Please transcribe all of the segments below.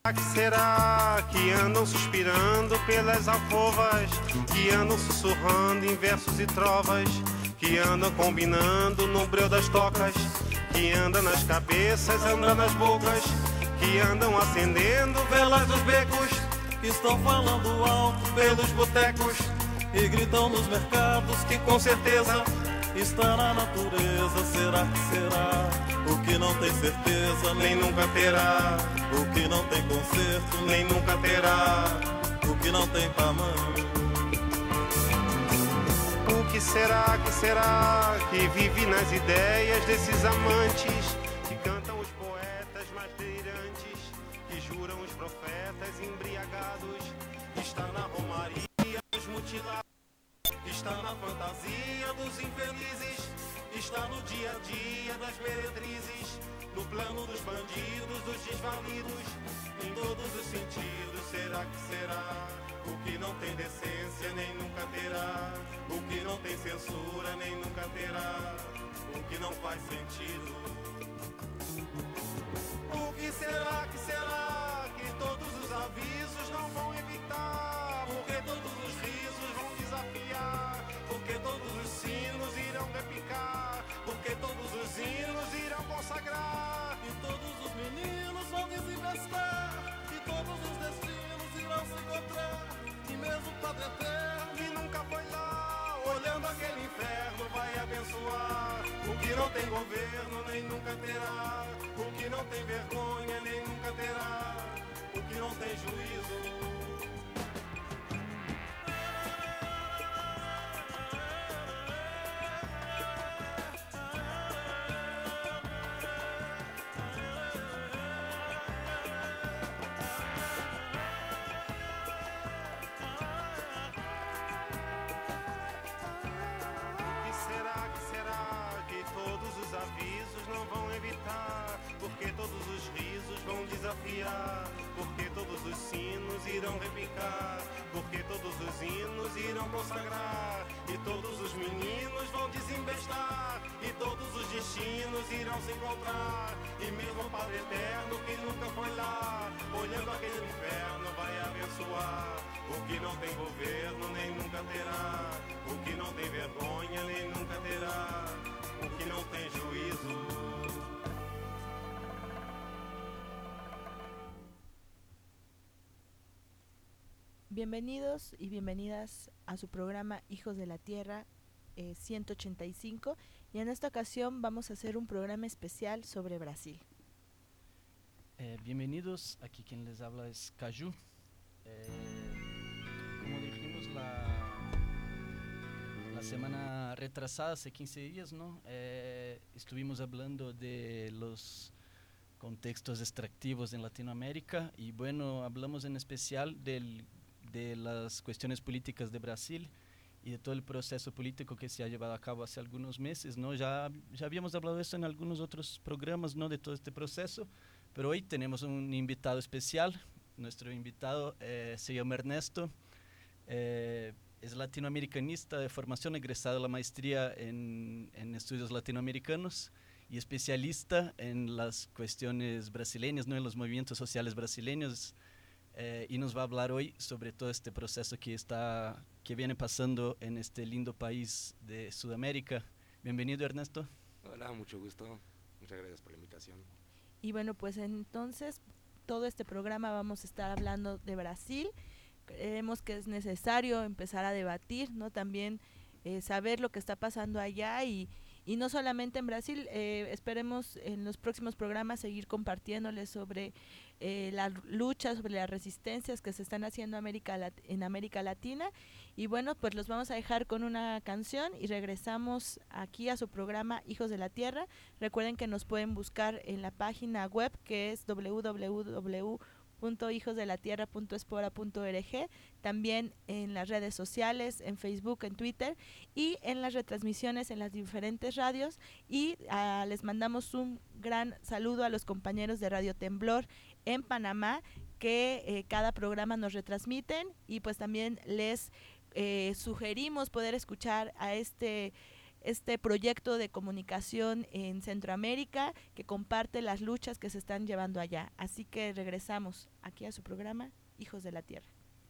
Que será que andam suspirando pelas alcovas, que andam sussurrando em versos e trovas, que andam combinando no breu das tocas, que andam nas cabeças, andam nas bocas, que andam acendendo velas dos becos, que estão falando alto pelos botecos e gritam nos mercados, que com certeza está na natureza. Será que será? O que não tem certeza nem nunca terá, o que não tem conserto nem nunca terá, o que não tem tamanho. O que será que vive nas ideias desses amantes, que cantam os poetas mais delirantes, que juram os profetas embriagados, está na romaria dos mutilados, está na fantasia dos infelizes, está no dia a dia das meretrizes, no plano dos bandidos, dos desvalidos, em todos os sentidos. Será que será? O que não tem decência nem nunca terá, o que não tem censura nem nunca terá, o que não faz sentido. O que será que todos os avisos não vão evitar, porque todos os risos vão desafiar, porque todos os sinos irão repicar, porque todos os hinos irão consagrar, e todos os meninos vão desinvestar, e todos os destinos irão se encontrar, e mesmo o Padre Eterno que nunca foi lá, olhando aquele inferno vai abençoar. O que não tem governo nem nunca terá, o que não tem vergonha nem nunca terá, o que não tem juízo. Porque todos os risos vão desafiar, porque todos os sinos irão repicar, porque todos os hinos irão consagrar, e todos os meninos vão desembestar, e todos os destinos irão se encontrar, e mesmo o Padre Eterno que nunca foi lá, olhando aquele inferno vai abençoar. O que não tem governo nem nunca terá, o que não tem vergonha nem nunca terá, o que não tem juízo. Bienvenidos y bienvenidas a su programa Hijos de la Tierra 185, y en esta ocasión vamos a hacer un programa especial sobre Brasil. Bienvenidos, aquí quien les habla es Caju. Como dijimos la semana retrasada, hace 15 días, ¿no? Estuvimos hablando de los contextos extractivos en Latinoamérica y bueno, hablamos en especial de las cuestiones políticas de Brasil y de todo el proceso político que se ha llevado a cabo hace algunos meses, ¿no? Ya habíamos hablado de esto en algunos otros programas, ¿no? De todo este proceso, pero hoy tenemos un invitado especial. Nuestro invitado se llama Ernesto, es latinoamericanista de formación, egresado de la maestría en estudios latinoamericanos y especialista en las cuestiones brasileñas, ¿no? En los movimientos sociales brasileños. Y nos va a hablar hoy sobre todo este proceso que viene pasando en este lindo país de Sudamérica. Bienvenido, Ernesto. Hola, mucho gusto. Muchas gracias por la invitación. Y bueno, pues entonces todo este programa vamos a estar hablando de Brasil. Creemos que es necesario empezar a debatir, ¿no? También saber lo que está pasando allá y no solamente en Brasil. Esperemos en los próximos programas seguir compartiéndoles sobre la lucha, sobre las resistencias que se están haciendo en América Latina. Y bueno, pues los vamos a dejar con una canción y regresamos aquí a su programa Hijos de la Tierra. Recuerden que nos pueden buscar en la página web, que es www.hijosdelatierra.espora.org, también en las redes sociales, en Facebook, en Twitter y en las retransmisiones en las diferentes radios. Y les mandamos un gran saludo a los compañeros de Radio Temblor en Panamá, que cada programa nos retransmiten, y pues también les sugerimos poder escuchar a este este proyecto de comunicación en Centroamérica que comparte las luchas que se están llevando allá. Así que regresamos aquí a su programa Hijos de la Tierra.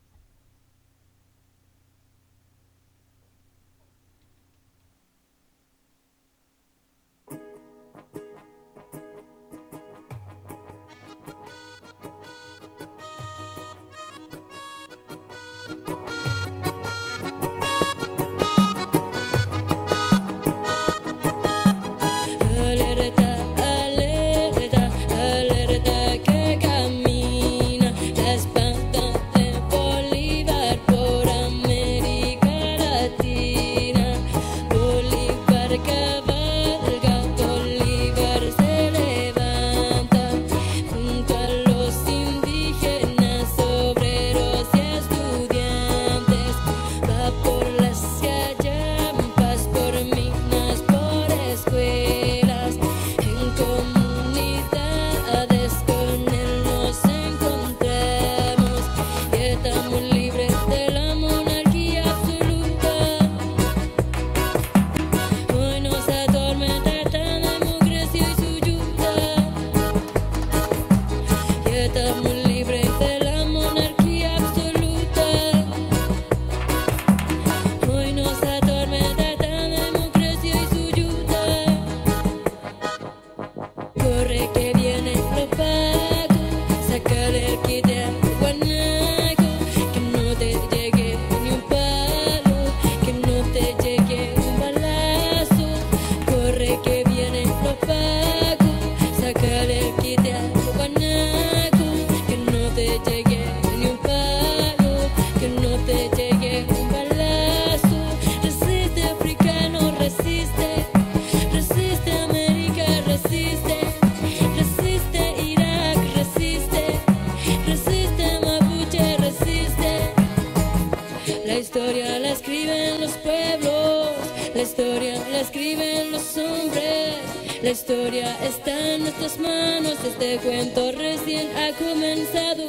La historia está en nuestras manos, este cuento recién ha comenzado.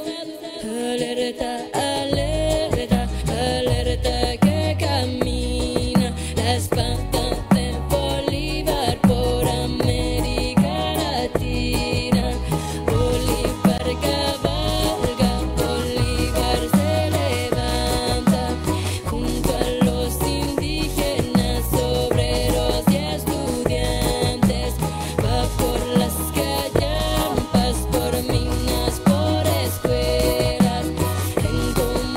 Alerta, alerta, alerta que camina la espada de Bolívar por América Latina. Bolívar cabalga, Bolívar se levanta junto a los indígenas, obreros y estudiantes. Va por las callampas, por minas, por escuelas, en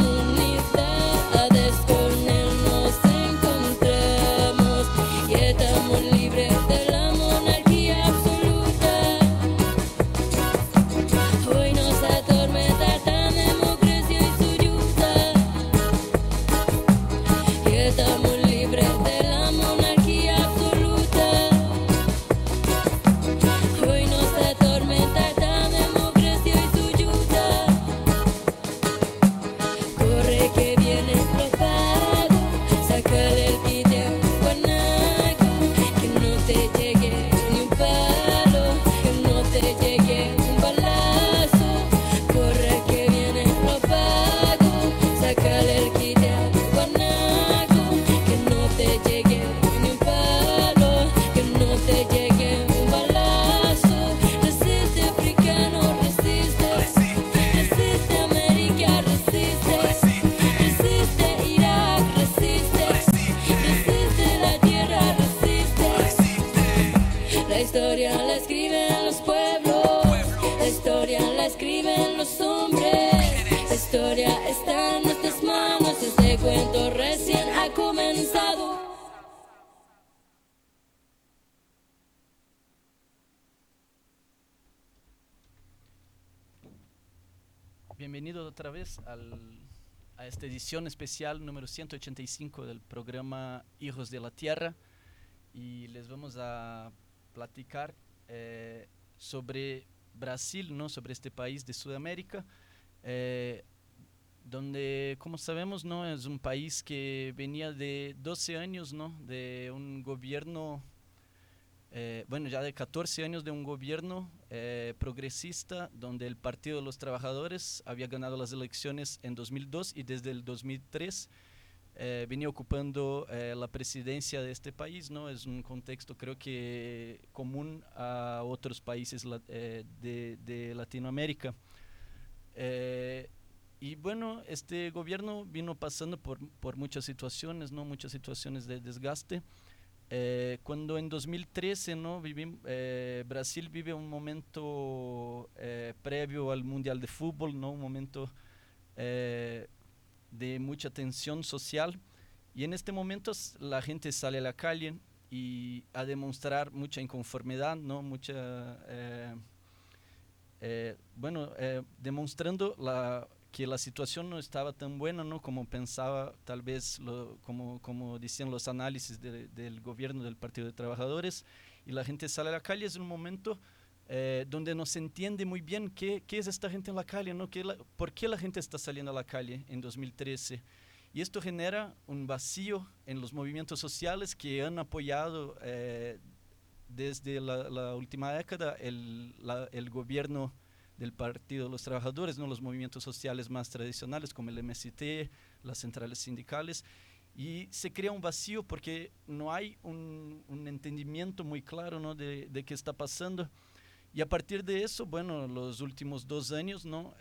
comunidades con él nos encontramos y estamos libres de la monarquía absoluta. Hoy nos atormenta tan democracia y su yuta y estamos libres de la monarquía absoluta. Hoy nos atormenta tan democracia y su yuta. Corre que viene lo pago, sácale el video guanaco, que no te llegue ni un palo, que no te llegue un balazo. Corre que viene lo pago, sácale el video guanaco, que no te llegue ni un palo, que no te llegue un balazo. Resiste africano, resiste, resiste América, resiste, resiste Irak, resiste, resiste la tierra, resiste. La historia la escriben los pueblos, la historia la escriben los hombres, la historia está en nuestras manos, este cuento recién ha comenzado. Bienvenidos otra vez a esta edición especial número 185 del programa Hijos de la Tierra, y les vamos a platicar sobre Brasil, ¿no? Sobre este país de Sudamérica, donde, como sabemos, ¿no? Es un país que venía de 12 años, ¿no? De un gobierno, bueno, ya de 14 años de un gobierno progresista, donde el Partido de los Trabajadores había ganado las elecciones en 2002 y desde el 2003 venía ocupando la presidencia de este país, ¿no? Es un contexto creo que común a otros países de Latinoamérica. Y bueno, este gobierno vino pasando por muchas situaciones, ¿no? Muchas situaciones de desgaste. Cuando en 2013, ¿no? Brasil vive un momento previo al Mundial de Fútbol, ¿no? Un momento de mucha tensión social, y en este momento la gente sale a la calle y a demostrar mucha inconformidad, ¿no? Demostrando que la situación no estaba tan buena, ¿no? Como pensaba, tal vez, como decían los análisis del gobierno del Partido de Trabajadores, y la gente sale a la calle. Es un momento donde no se entiende muy bien qué es esta gente en la calle, ¿no? ¿Por qué la gente está saliendo a la calle en 2013? Y esto genera un vacío en los movimientos sociales que han apoyado desde la última década el gobierno del Partido de los Trabajadores, ¿no? Los movimientos sociales más tradicionales como el MST, las centrales sindicales, y se crea un vacío porque no hay un entendimiento muy claro, ¿no? de qué está pasando. Y a partir de eso, bueno, los últimos 2 años, ¿no?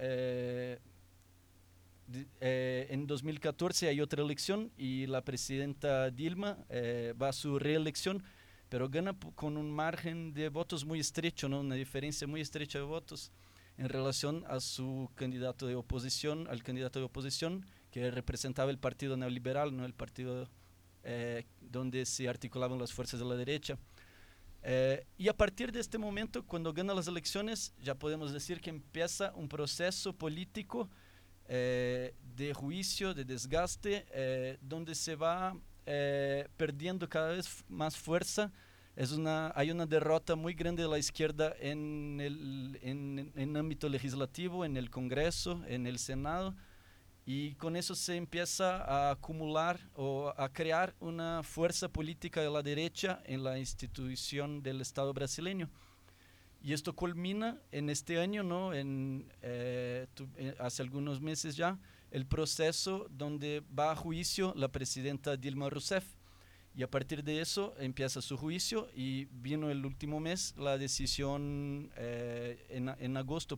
En 2014 hay otra elección y la presidenta Dilma va a su reelección, pero gana con un margen de votos muy estrecho, ¿no? Una diferencia muy estrecha de votos en relación a su candidato de oposición, que representaba el partido neoliberal, ¿no? El partido donde se articulaban las fuerzas de la derecha. Y a partir de este momento, cuando gana las elecciones, ya podemos decir que empieza un proceso político de juicio, de desgaste, donde se va perdiendo cada vez más fuerza. Hay una derrota muy grande de la izquierda en ámbito legislativo, en el Congreso, en el Senado, y con eso se empieza a acumular o a crear una fuerza política de la derecha en la institución del Estado brasileño. Y esto culmina en este año, ¿no? Hace algunos meses ya, el proceso donde va a juicio la presidenta Dilma Rousseff. Y a partir de eso empieza su juicio, y vino el último mes la decisión, en agosto,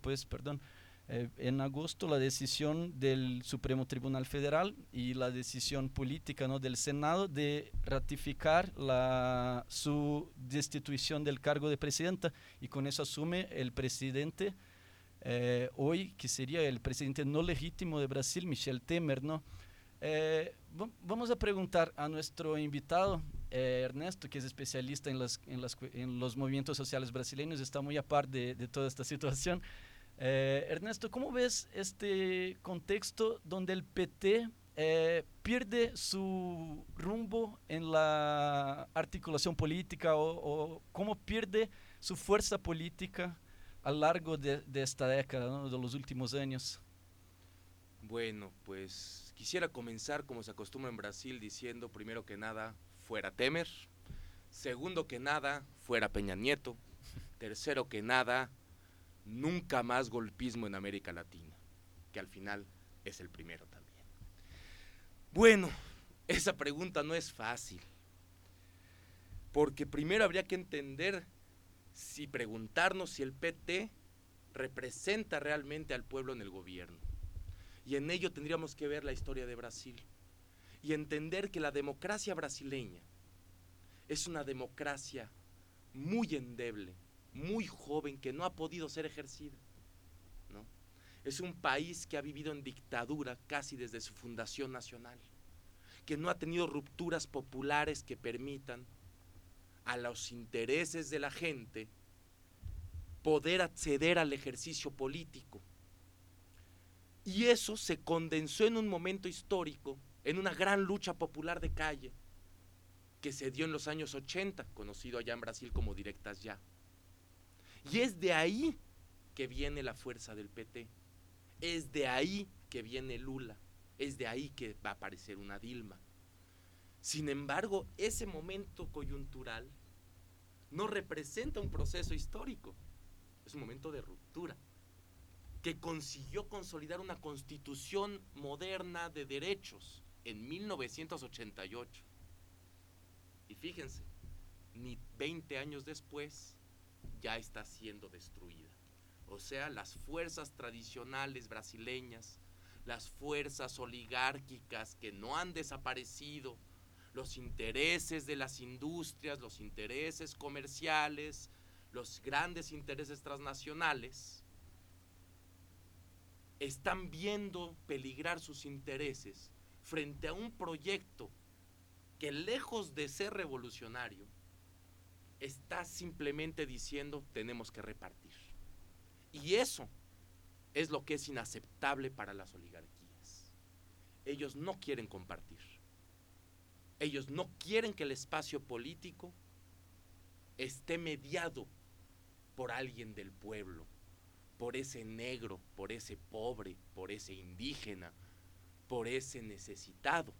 la decisión del Supremo Tribunal Federal y la decisión política, ¿no? del Senado de ratificar su destitución del cargo de presidenta, y con eso asume el presidente hoy, que sería el presidente no legítimo de Brasil, Michel Temer, ¿no? Vamos a preguntar a nuestro invitado, Ernesto, que es especialista en los movimientos sociales brasileños, está muy a par de toda esta situación. Ernesto, ¿cómo ves este contexto donde el PT pierde su rumbo en la articulación política, o cómo pierde su fuerza política a lo largo de esta década, ¿no? De los últimos años? Bueno, pues quisiera comenzar, como se acostumbra en Brasil, diciendo primero que nada, fuera Temer; segundo que nada, fuera Peña Nieto; tercero que nada, nunca más golpismo en América Latina, que al final es el primero también. Bueno, esa pregunta no es fácil, porque primero habría que preguntarnos si el PT representa realmente al pueblo en el gobierno. Y en ello tendríamos que ver la historia de Brasil y entender que la democracia brasileña es una democracia muy endeble, muy joven, que no ha podido ser ejercida, ¿no? Es un país que ha vivido en dictadura casi desde su fundación nacional, que no ha tenido rupturas populares que permitan a los intereses de la gente poder acceder al ejercicio político. Y eso se condensó en un momento histórico, en una gran lucha popular de calle que se dio en los años 80, conocido allá en Brasil como Directas Ya. Y es de ahí que viene la fuerza del PT, es de ahí que viene Lula, es de ahí que va a aparecer una Dilma. Sin embargo, ese momento coyuntural no representa un proceso histórico, es un momento de ruptura que consiguió consolidar una constitución moderna de derechos, en 1988. Y fíjense, ni 20 años después ya está siendo destruida. O sea, las fuerzas tradicionales brasileñas, las fuerzas oligárquicas que no han desaparecido, los intereses de las industrias, los intereses comerciales, los grandes intereses transnacionales, están viendo peligrar sus intereses frente a un proyecto que, lejos de ser revolucionario, está simplemente diciendo tenemos que repartir. Y eso es lo que es inaceptable para las oligarquías. Ellos no quieren compartir. Ellos no quieren que el espacio político esté mediado por alguien del pueblo, por ese negro, por ese pobre, por ese indígena, por ese necesitado.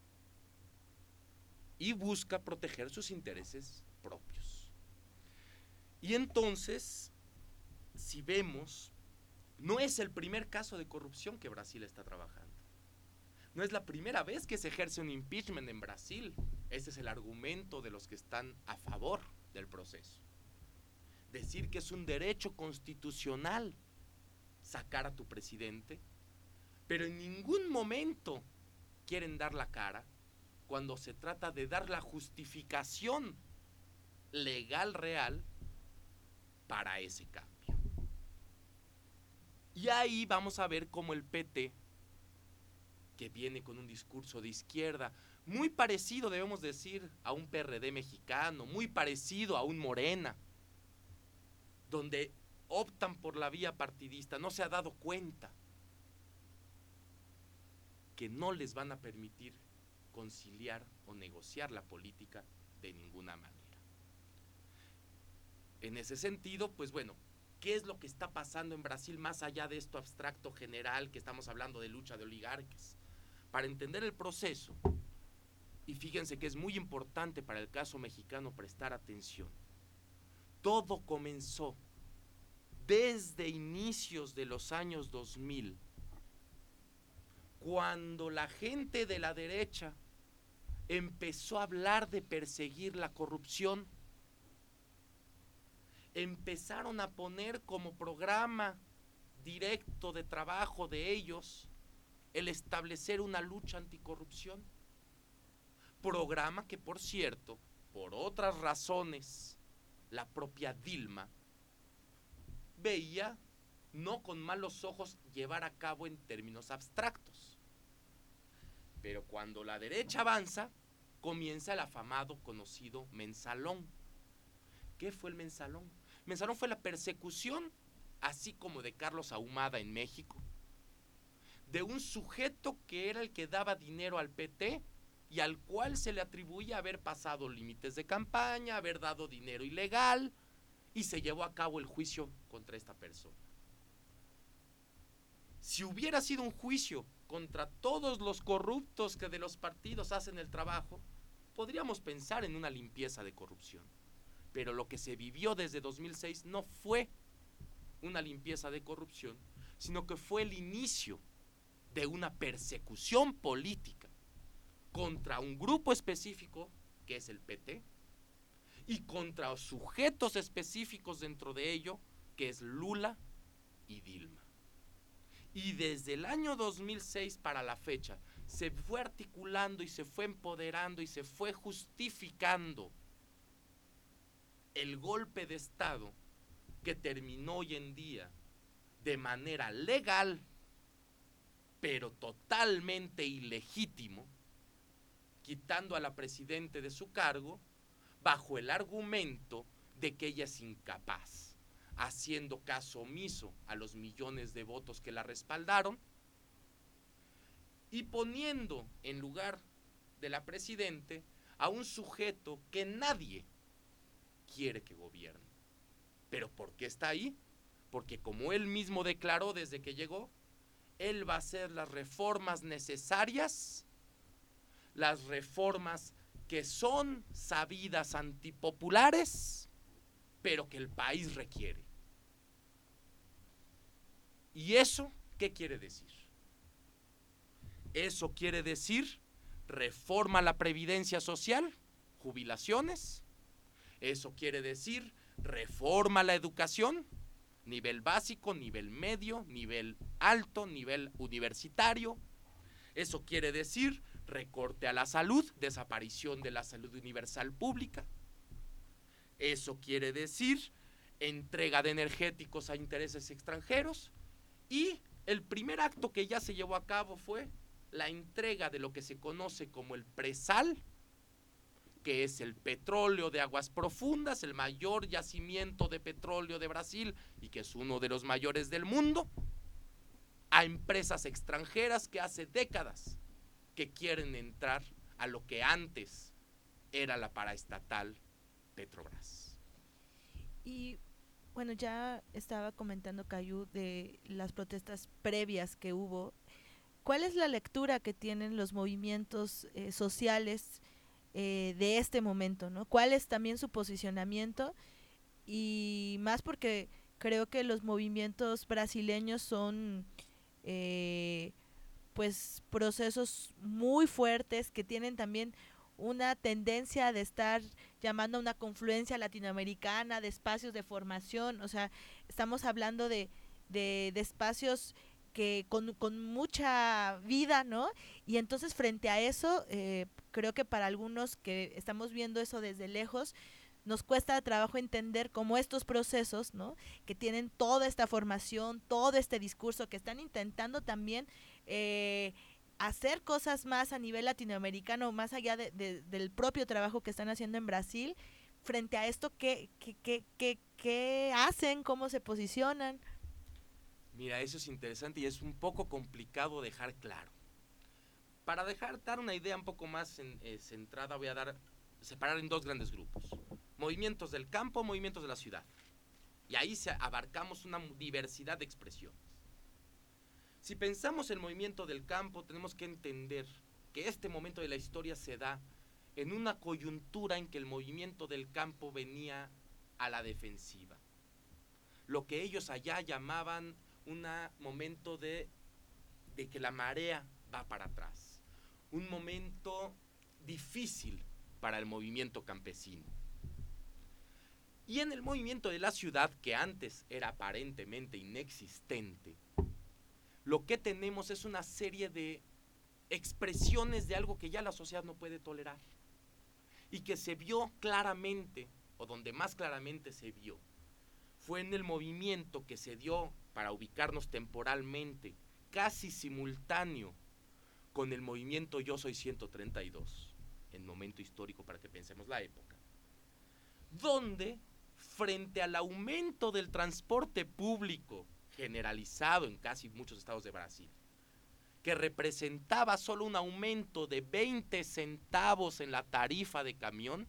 Y busca proteger sus intereses propios. Y entonces, si vemos, no es el primer caso de corrupción que Brasil está trabajando. No es la primera vez que se ejerce un impeachment en Brasil. Ese es el argumento de los que están a favor del proceso. Decir que es un derecho constitucional sacar a tu presidente, pero en ningún momento quieren dar la cara cuando se trata de dar la justificación legal real para ese cambio. Y ahí vamos a ver cómo el PT, que viene con un discurso de izquierda, muy parecido, debemos decir, a un PRD mexicano, muy parecido a un Morena, donde optan por la vía partidista, no se ha dado cuenta que no les van a permitir conciliar o negociar la política de ninguna manera. En ese sentido, pues bueno, ¿qué es lo que está pasando en Brasil más allá de esto abstracto general que estamos hablando de lucha de oligarcas? Para entender el proceso, y fíjense que es muy importante para el caso mexicano prestar atención, todo comenzó desde inicios de los años 2000, cuando la gente de la derecha empezó a hablar de perseguir la corrupción. Empezaron a poner como programa directo de trabajo de ellos el establecer una lucha anticorrupción. Programa que, por cierto, por otras razones, la propia Dilma veía no con malos ojos llevar a cabo en términos abstractos. Pero cuando la derecha avanza, comienza el afamado, conocido mensalón. ¿Qué fue el mensalón? Mensalón fue la persecución, así como de Carlos Ahumada en México, de un sujeto que era el que daba dinero al PT y al cual se le atribuía haber pasado límites de campaña, haber dado dinero ilegal, y se llevó a cabo el juicio contra esta persona. Si hubiera sido un juicio contra todos los corruptos que de los partidos hacen el trabajo, podríamos pensar en una limpieza de corrupción. Pero lo que se vivió desde 2006 no fue una limpieza de corrupción, sino que fue el inicio de una persecución política contra un grupo específico, que es el PT, y contra sujetos específicos dentro de ello, que es Lula y Dilma. Y desde el año 2006 para la fecha, se fue articulando y se fue empoderando y se fue justificando el golpe de Estado que terminó hoy en día de manera legal, pero totalmente ilegítimo, quitando a la presidenta de su cargo bajo el argumento de que ella es incapaz, haciendo caso omiso a los millones de votos que la respaldaron y poniendo en lugar de la presidenta a un sujeto que nadie quiere que gobierne. ¿Pero por qué está ahí? Porque, como él mismo declaró desde que llegó, él va a hacer las reformas necesarias, las reformas que son sabidas antipopulares, pero que el país requiere. ¿Y eso qué quiere decir? Eso quiere decir reforma a la previdencia social, jubilaciones. Eso quiere decir reforma a la educación, nivel básico, nivel medio, nivel alto, nivel universitario. Eso quiere decir recorte a la salud, desaparición de la salud universal pública. Eso quiere decir entrega de energéticos a intereses extranjeros. Y el primer acto que ya se llevó a cabo fue la entrega de lo que se conoce como el presal, que es el petróleo de aguas profundas, el mayor yacimiento de petróleo de Brasil y que es uno de los mayores del mundo, a empresas extranjeras que hace décadas que quieren entrar a lo que antes era la paraestatal Petrobras. Y bueno, ya estaba comentando Cayu de las protestas previas que hubo. ¿Cuál es la lectura que tienen los movimientos sociales de este momento, ¿no? ¿Cuál es también su posicionamiento? Y más porque creo que los movimientos brasileños son pues procesos muy fuertes que tienen también una tendencia de estar llamando a una confluencia latinoamericana, de espacios de formación, o sea, estamos hablando de espacios que con mucha vida, ¿no? Y entonces frente a eso, creo que para algunos que estamos viendo eso desde lejos, nos cuesta trabajo entender cómo estos procesos, ¿no? Que tienen toda esta formación, todo este discurso, que están intentando también hacer cosas más a nivel latinoamericano, más allá del propio trabajo que están haciendo en Brasil, frente a esto, ¿qué hacen? ¿Cómo se posicionan? Mira, eso es interesante y es un poco complicado dejar claro. Para dar una idea un poco más centrada, voy a separar en dos grandes grupos. Movimientos del campo, movimientos de la ciudad. Y ahí abarcamos una diversidad de expresiones. Si pensamos en el movimiento del campo, tenemos que entender que este momento de la historia se da en una coyuntura en que el movimiento del campo venía a la defensiva. Lo que ellos allá llamaban un momento de que la marea va para atrás. Un momento difícil para el movimiento campesino. Y en el movimiento de la ciudad, que antes era aparentemente inexistente, lo que tenemos es una serie de expresiones de algo que ya la sociedad no puede tolerar. Y que se vio claramente, o donde más claramente se vio, fue en el movimiento que se dio, para ubicarnos temporalmente, casi simultáneo con el movimiento Yo Soy 132, en momento histórico para que pensemos la época, donde frente al aumento del transporte público generalizado en casi muchos estados de Brasil, que representaba solo un aumento de 20 centavos en la tarifa de camión,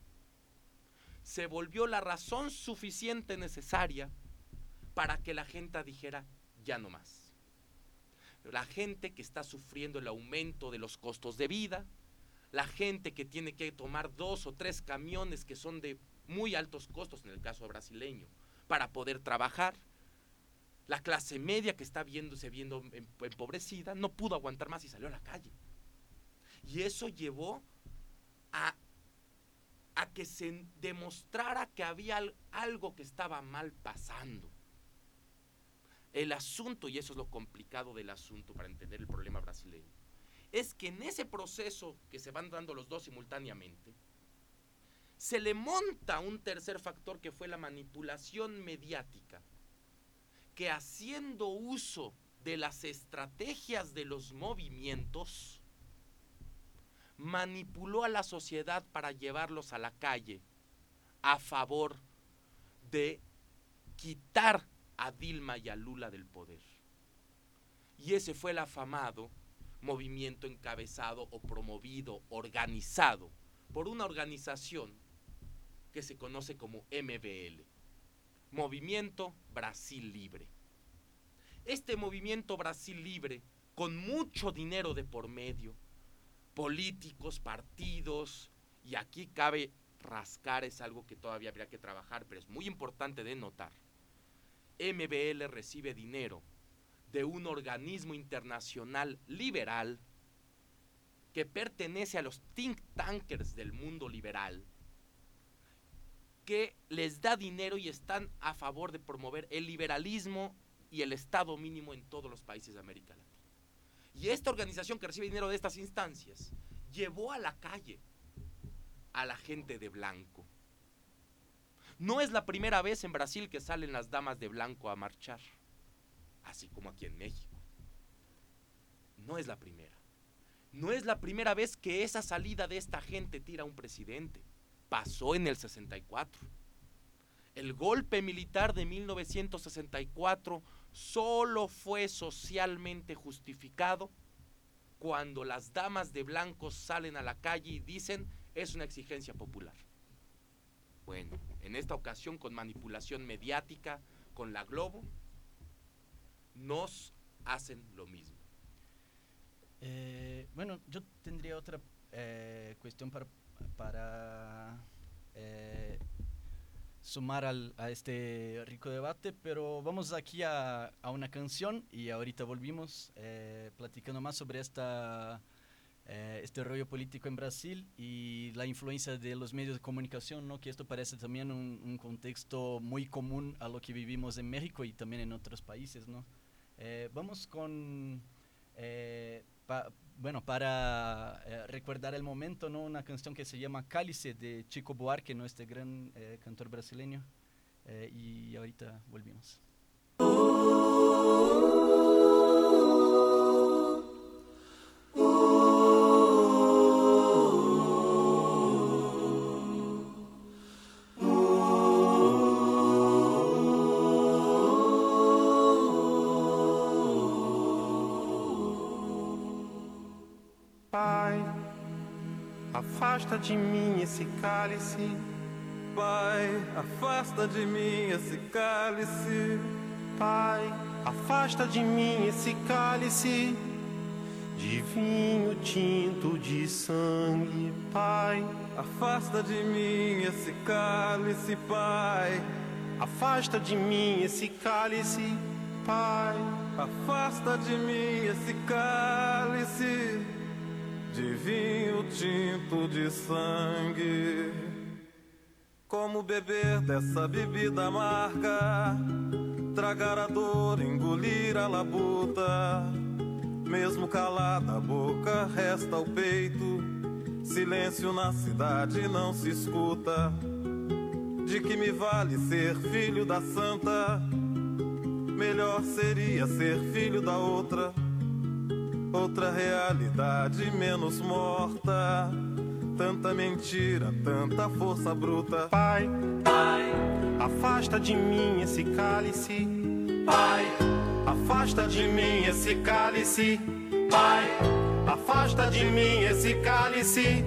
se volvió la razón suficiente necesaria para que la gente dijera ya no más. La gente que está sufriendo el aumento de los costos de vida, la gente que tiene que tomar 2 o 3 camiones que son de muy altos costos en el caso brasileño para poder trabajar, la clase media que está viendo empobrecida no pudo aguantar más y salió a la calle. Y eso llevó a que se demostrara que había algo que estaba mal pasando. El asunto, y eso es lo complicado del asunto para entender el problema brasileño, es que en ese proceso que se van dando los dos simultáneamente, se le monta un tercer factor que fue la manipulación mediática, que haciendo uso de las estrategias de los movimientos, manipuló a la sociedad para llevarlos a la calle a favor de quitar a Dilma y a Lula del poder. Y ese fue el afamado movimiento encabezado o promovido, organizado por una organización que se conoce como MBL, Movimiento Brasil Libre. Este Movimiento Brasil Libre, con mucho dinero de por medio, políticos, partidos, y aquí cabe rascar, es algo que todavía habría que trabajar, pero es muy importante de notar. MBL recibe dinero de un organismo internacional liberal que pertenece a los think tankers del mundo liberal, que les da dinero y están a favor de promover el liberalismo y el Estado mínimo en todos los países de América Latina. Y esta organización que recibe dinero de estas instancias llevó a la calle a la gente de blanco. No es la primera vez en Brasil que salen las damas de blanco a marchar, así como aquí en México. No es la primera. No es la primera vez que esa salida de esta gente tira a un presidente. Pasó en el 64. El golpe militar de 1964 solo fue socialmente justificado cuando las damas de blanco salen a la calle y dicen es una exigencia popular. Bueno, en esta ocasión con manipulación mediática, con la Globo, nos hacen lo mismo. Bueno, yo tendría otra cuestión para sumar a este rico debate, pero vamos aquí a una canción y ahorita volvimos platicando más sobre este rollo político en Brasil y la influencia de los medios de comunicación, ¿no? Que esto parece también un contexto muy común a lo que vivimos en México y también en otros países, ¿no? Vamos con... para recordar el momento, ¿no? Una canción que se llama Cálice de Chico Buarque, ¿no? Este gran cantor brasileño, y ahorita volvimos. Pai, afasta de mim esse cálice. Pai, afasta de mim esse cálice. Pai, afasta de mim esse cálice de vinho tinto de sangue. Pai, afasta de mim esse cálice, Pai. Afasta de mim esse cálice, Pai. Afasta de mim esse cálice de vinho tinto de sangue. Como beber dessa bebida amarga, tragar a dor, engolir a labuta. Mesmo calada a boca, resta o peito. Silêncio na cidade não se escuta. De que me vale ser filho da santa? Melhor seria ser filho da outra. Outra realidade menos morta. Tanta mentira, tanta força bruta. Pai, Pai, afasta de mim esse cálice. Pai, afasta de mim esse cálice. Pai, afasta de mim esse cálice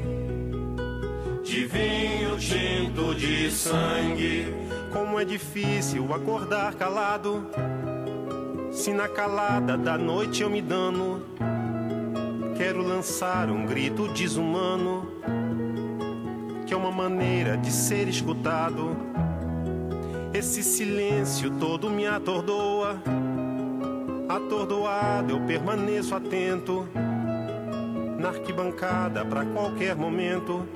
de vinho tinto de sangue. Como é difícil acordar calado, se na calada da noite eu me dano. Quero lançar um grito desumano, que é uma maneira de ser escutado. Esse silêncio todo me atordoa. Atordoado eu permaneço atento, na arquibancada pra qualquer momento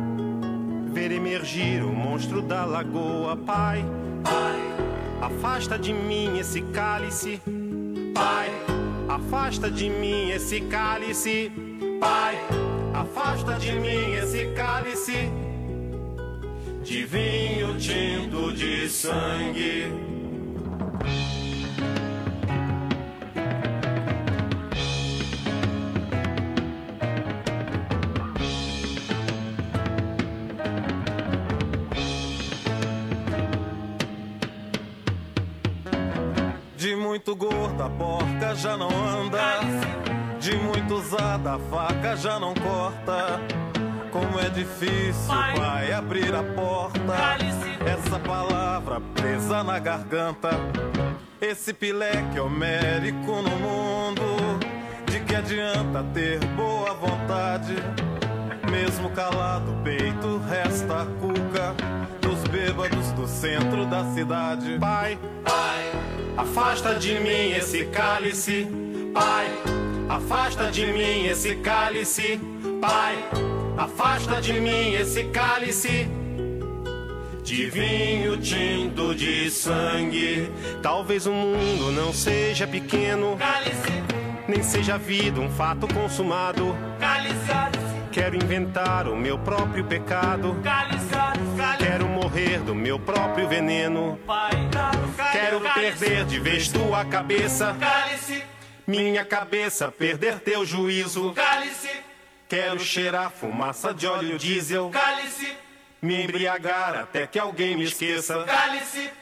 ver emergir o monstro da lagoa. Pai, Pai, afasta de mim esse cálice. Pai, afasta de mim esse cálice. Pai, afasta de mim esse cálice de vinho tinto de sangue. De muito gorda a porca já não anda. De muito usada a faca já não corta. Como é difícil, pai, abrir a porta. Essa palavra presa na garganta. Esse pileque homérico no mundo. De que adianta ter boa vontade? Mesmo calado o peito resta a cuca dos bêbados do centro da cidade. Pai, Pai, afasta de mim esse cálice. Pai, afasta de mim esse cálice. Pai, afasta de mim esse cálice de vinho tinto de sangue. Talvez o mundo não seja pequeno, cálice, nem seja a vida um fato consumado. Cálice, quero inventar o meu próprio pecado. Cálice, quero morrer do meu próprio veneno. Pai, quero perder de vez tua cabeça. Cálice, minha cabeça perder teu juízo. Cálice, quero cheirar fumaça de óleo diesel. Cálice, me embriagar até que alguém me esqueça. Cálice.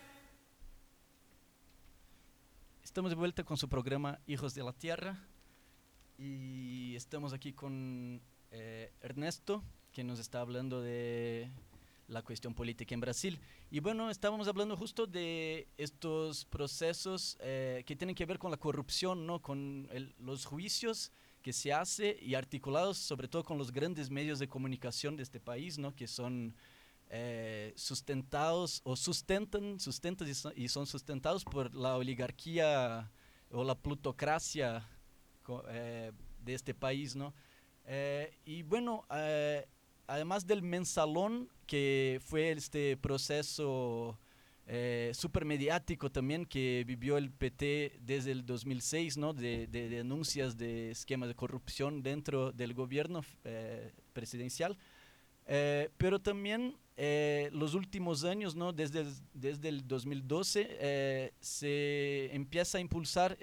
Estamos de vuelta con su programa Hijos de la Tierra y estamos aquí con Ernesto, que nos está hablando de la cuestión política en Brasil. Y bueno, estábamos hablando justo de estos procesos que tienen que ver con la corrupción, ¿no? Con los juicios que se hace y articulados sobre todo con los grandes medios de comunicación de este país, ¿no? Que son sustentados o sustentan y son sustentados por la oligarquía o la plutocracia de este país, ¿no? Y bueno, además del mensalón, que fue este proceso súper mediático también que vivió el PT desde el 2006, ¿no? De denuncias de esquemas de corrupción dentro del gobierno presidencial. Pero también los últimos años, ¿no? Desde el 2012 se empieza a impulsar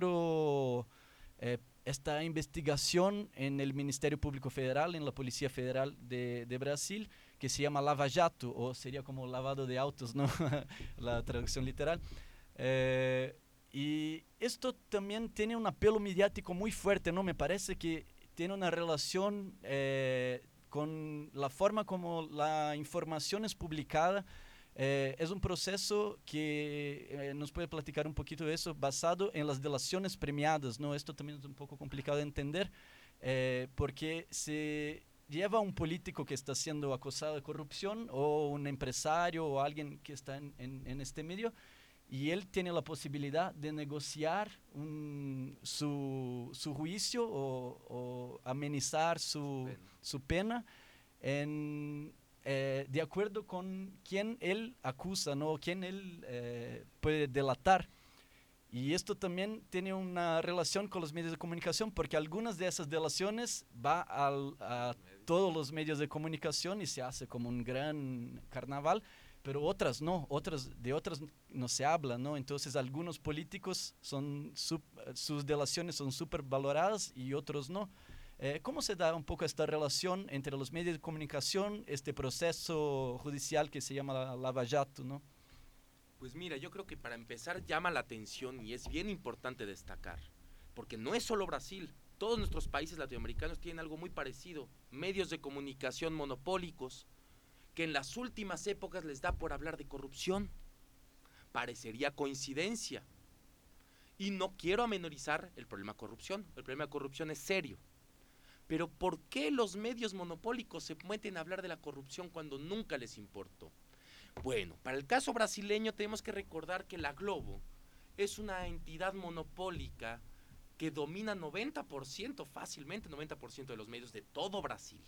esta investigación en el Ministerio Público Federal, en la Policía Federal de Brasil, que se llama Lava Jato, o sería como lavado de autos, ¿no? La traducción literal. Y esto también tiene un apelo mediático muy fuerte, ¿no? Me parece que tiene una relación con la forma como la información es publicada. Es un proceso que nos puede platicar un poquito de eso, basado en las delaciones premiadas, ¿no? Esto también es un poco complicado de entender, porque se lleva a un político que está siendo acusado de corrupción, o un empresario, o alguien que está en este medio, y él tiene la posibilidad de negociar su juicio o amenizar su pena de acuerdo con quien él acusa, ¿no? Quien él puede delatar. Y esto también tiene una relación con los medios de comunicación, porque algunas de esas delaciones va a todos los medios de comunicación y se hace como un gran carnaval, pero otras no, de otras no se habla, ¿no? Entonces algunos políticos sus delaciones son súper valoradas y otros no. ¿Cómo se da un poco esta relación entre los medios de comunicación, este proceso judicial que se llama Lava Jato, ¿no? Pues mira, yo creo que para empezar llama la atención y es bien importante destacar, porque no es solo Brasil, todos nuestros países latinoamericanos tienen algo muy parecido, medios de comunicación monopólicos, que en las últimas épocas les da por hablar de corrupción. Parecería coincidencia. Y no quiero amenorizar el problema de corrupción, el problema de corrupción es serio. Pero ¿por qué los medios monopólicos se meten a hablar de la corrupción cuando nunca les importó? Bueno, para el caso brasileño tenemos que recordar que la Globo es una entidad monopólica que domina 90%, fácilmente 90% de los medios de todo Brasil.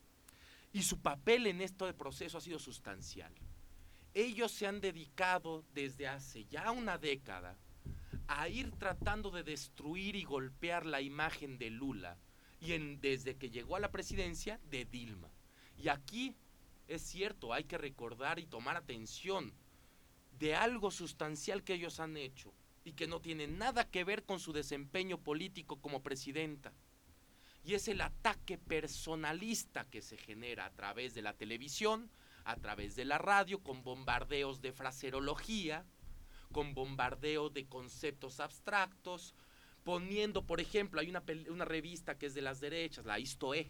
Y su papel en este proceso ha sido sustancial. Ellos se han dedicado desde hace ya una década a ir tratando de destruir y golpear la imagen de Lula y desde que llegó a la presidencia de Dilma. Y aquí es cierto, hay que recordar y tomar atención de algo sustancial que ellos han hecho y que no tiene nada que ver con su desempeño político como presidenta. Y es el ataque personalista que se genera a través de la televisión, a través de la radio, con bombardeos de fraserología, con bombardeo de conceptos abstractos, poniendo, por ejemplo, hay una revista que es de las derechas, la Isto É,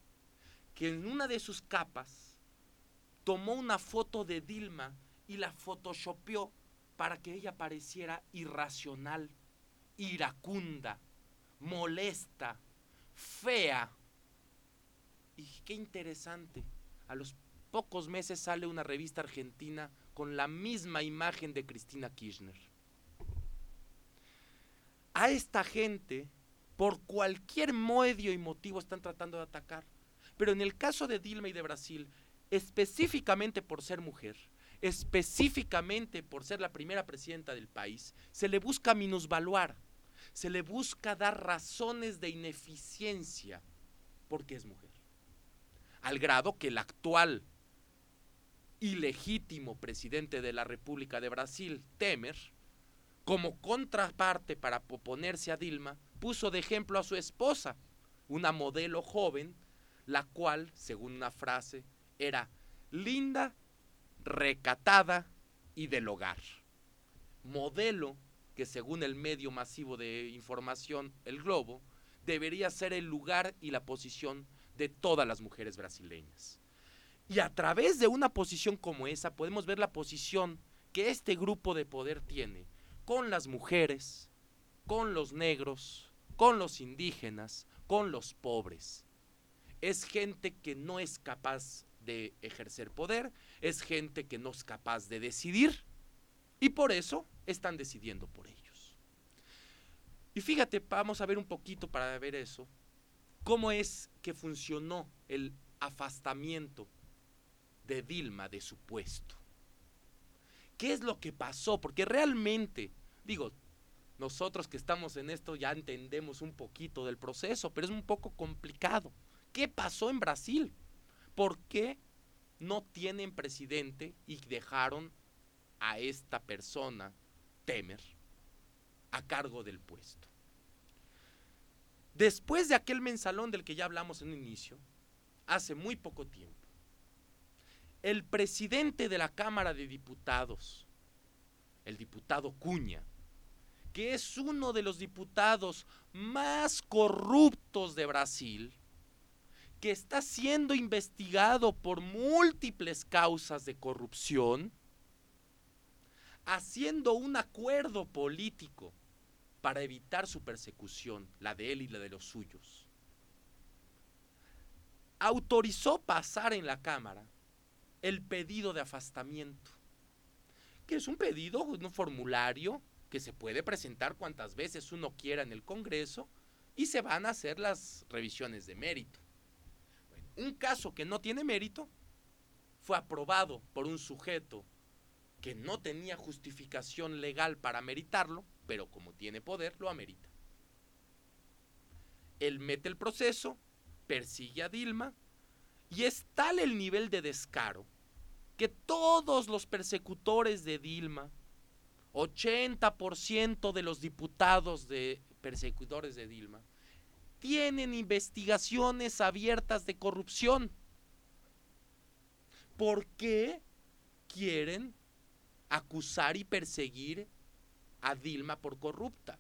que en una de sus capas tomó una foto de Dilma y la photoshopeó para que ella pareciera irracional, iracunda, molesta, fea. Y qué interesante, a los pocos meses sale una revista argentina con la misma imagen de Cristina Kirchner. A esta gente por cualquier medio y motivo están tratando de atacar. Pero en el caso de Dilma y de Brasil, específicamente por ser mujer, específicamente por ser la primera presidenta del país, se le busca minusvaluar, se le busca dar razones de ineficiencia porque es mujer. Al grado que el actual ilegítimo presidente de la República de Brasil, Temer, como contraparte para oponerse a Dilma, puso de ejemplo a su esposa, una modelo joven, la cual, según una frase, era linda, recatada y del hogar. Modelo que, según el medio masivo de información, El Globo, debería ser el lugar y la posición de todas las mujeres brasileñas. Y a través de una posición como esa podemos ver la posición que este grupo de poder tiene con las mujeres, con los negros, con los indígenas, con los pobres. Es gente que no es capaz de ejercer poder, es gente que no es capaz de decidir y por eso están decidiendo por ellos. Y fíjate, vamos a ver un poquito para ver eso, cómo es que funcionó el afastamiento de Dilma de su puesto. ¿Qué es lo que pasó? Porque realmente, digo, nosotros que estamos en esto ya entendemos un poquito del proceso, pero es un poco complicado. ¿Qué pasó en Brasil? ¿Por qué no tienen presidente y dejaron a esta persona, Temer, a cargo del puesto? Después de aquel mensalón del que ya hablamos en un inicio, hace muy poco tiempo, el presidente de la Cámara de Diputados, el diputado Cunha, que es uno de los diputados más corruptos de Brasil, que está siendo investigado por múltiples causas de corrupción, haciendo un acuerdo político para evitar su persecución, la de él y la de los suyos, autorizó pasar en la Cámara el pedido de afastamiento, que es un pedido, un formulario que se puede presentar cuantas veces uno quiera en el Congreso y se van a hacer las revisiones de mérito. Bueno, un caso que no tiene mérito fue aprobado por un sujeto que no tenía justificación legal para meritarlo, pero como tiene poder, lo amerita. Él mete el proceso, persigue a Dilma y es tal el nivel de descaro que todos los persecutores de Dilma, 80% de los diputados persecutores de Dilma, tienen investigaciones abiertas de corrupción. ¿Por qué quieren acusar y perseguir a Dilma por corrupta?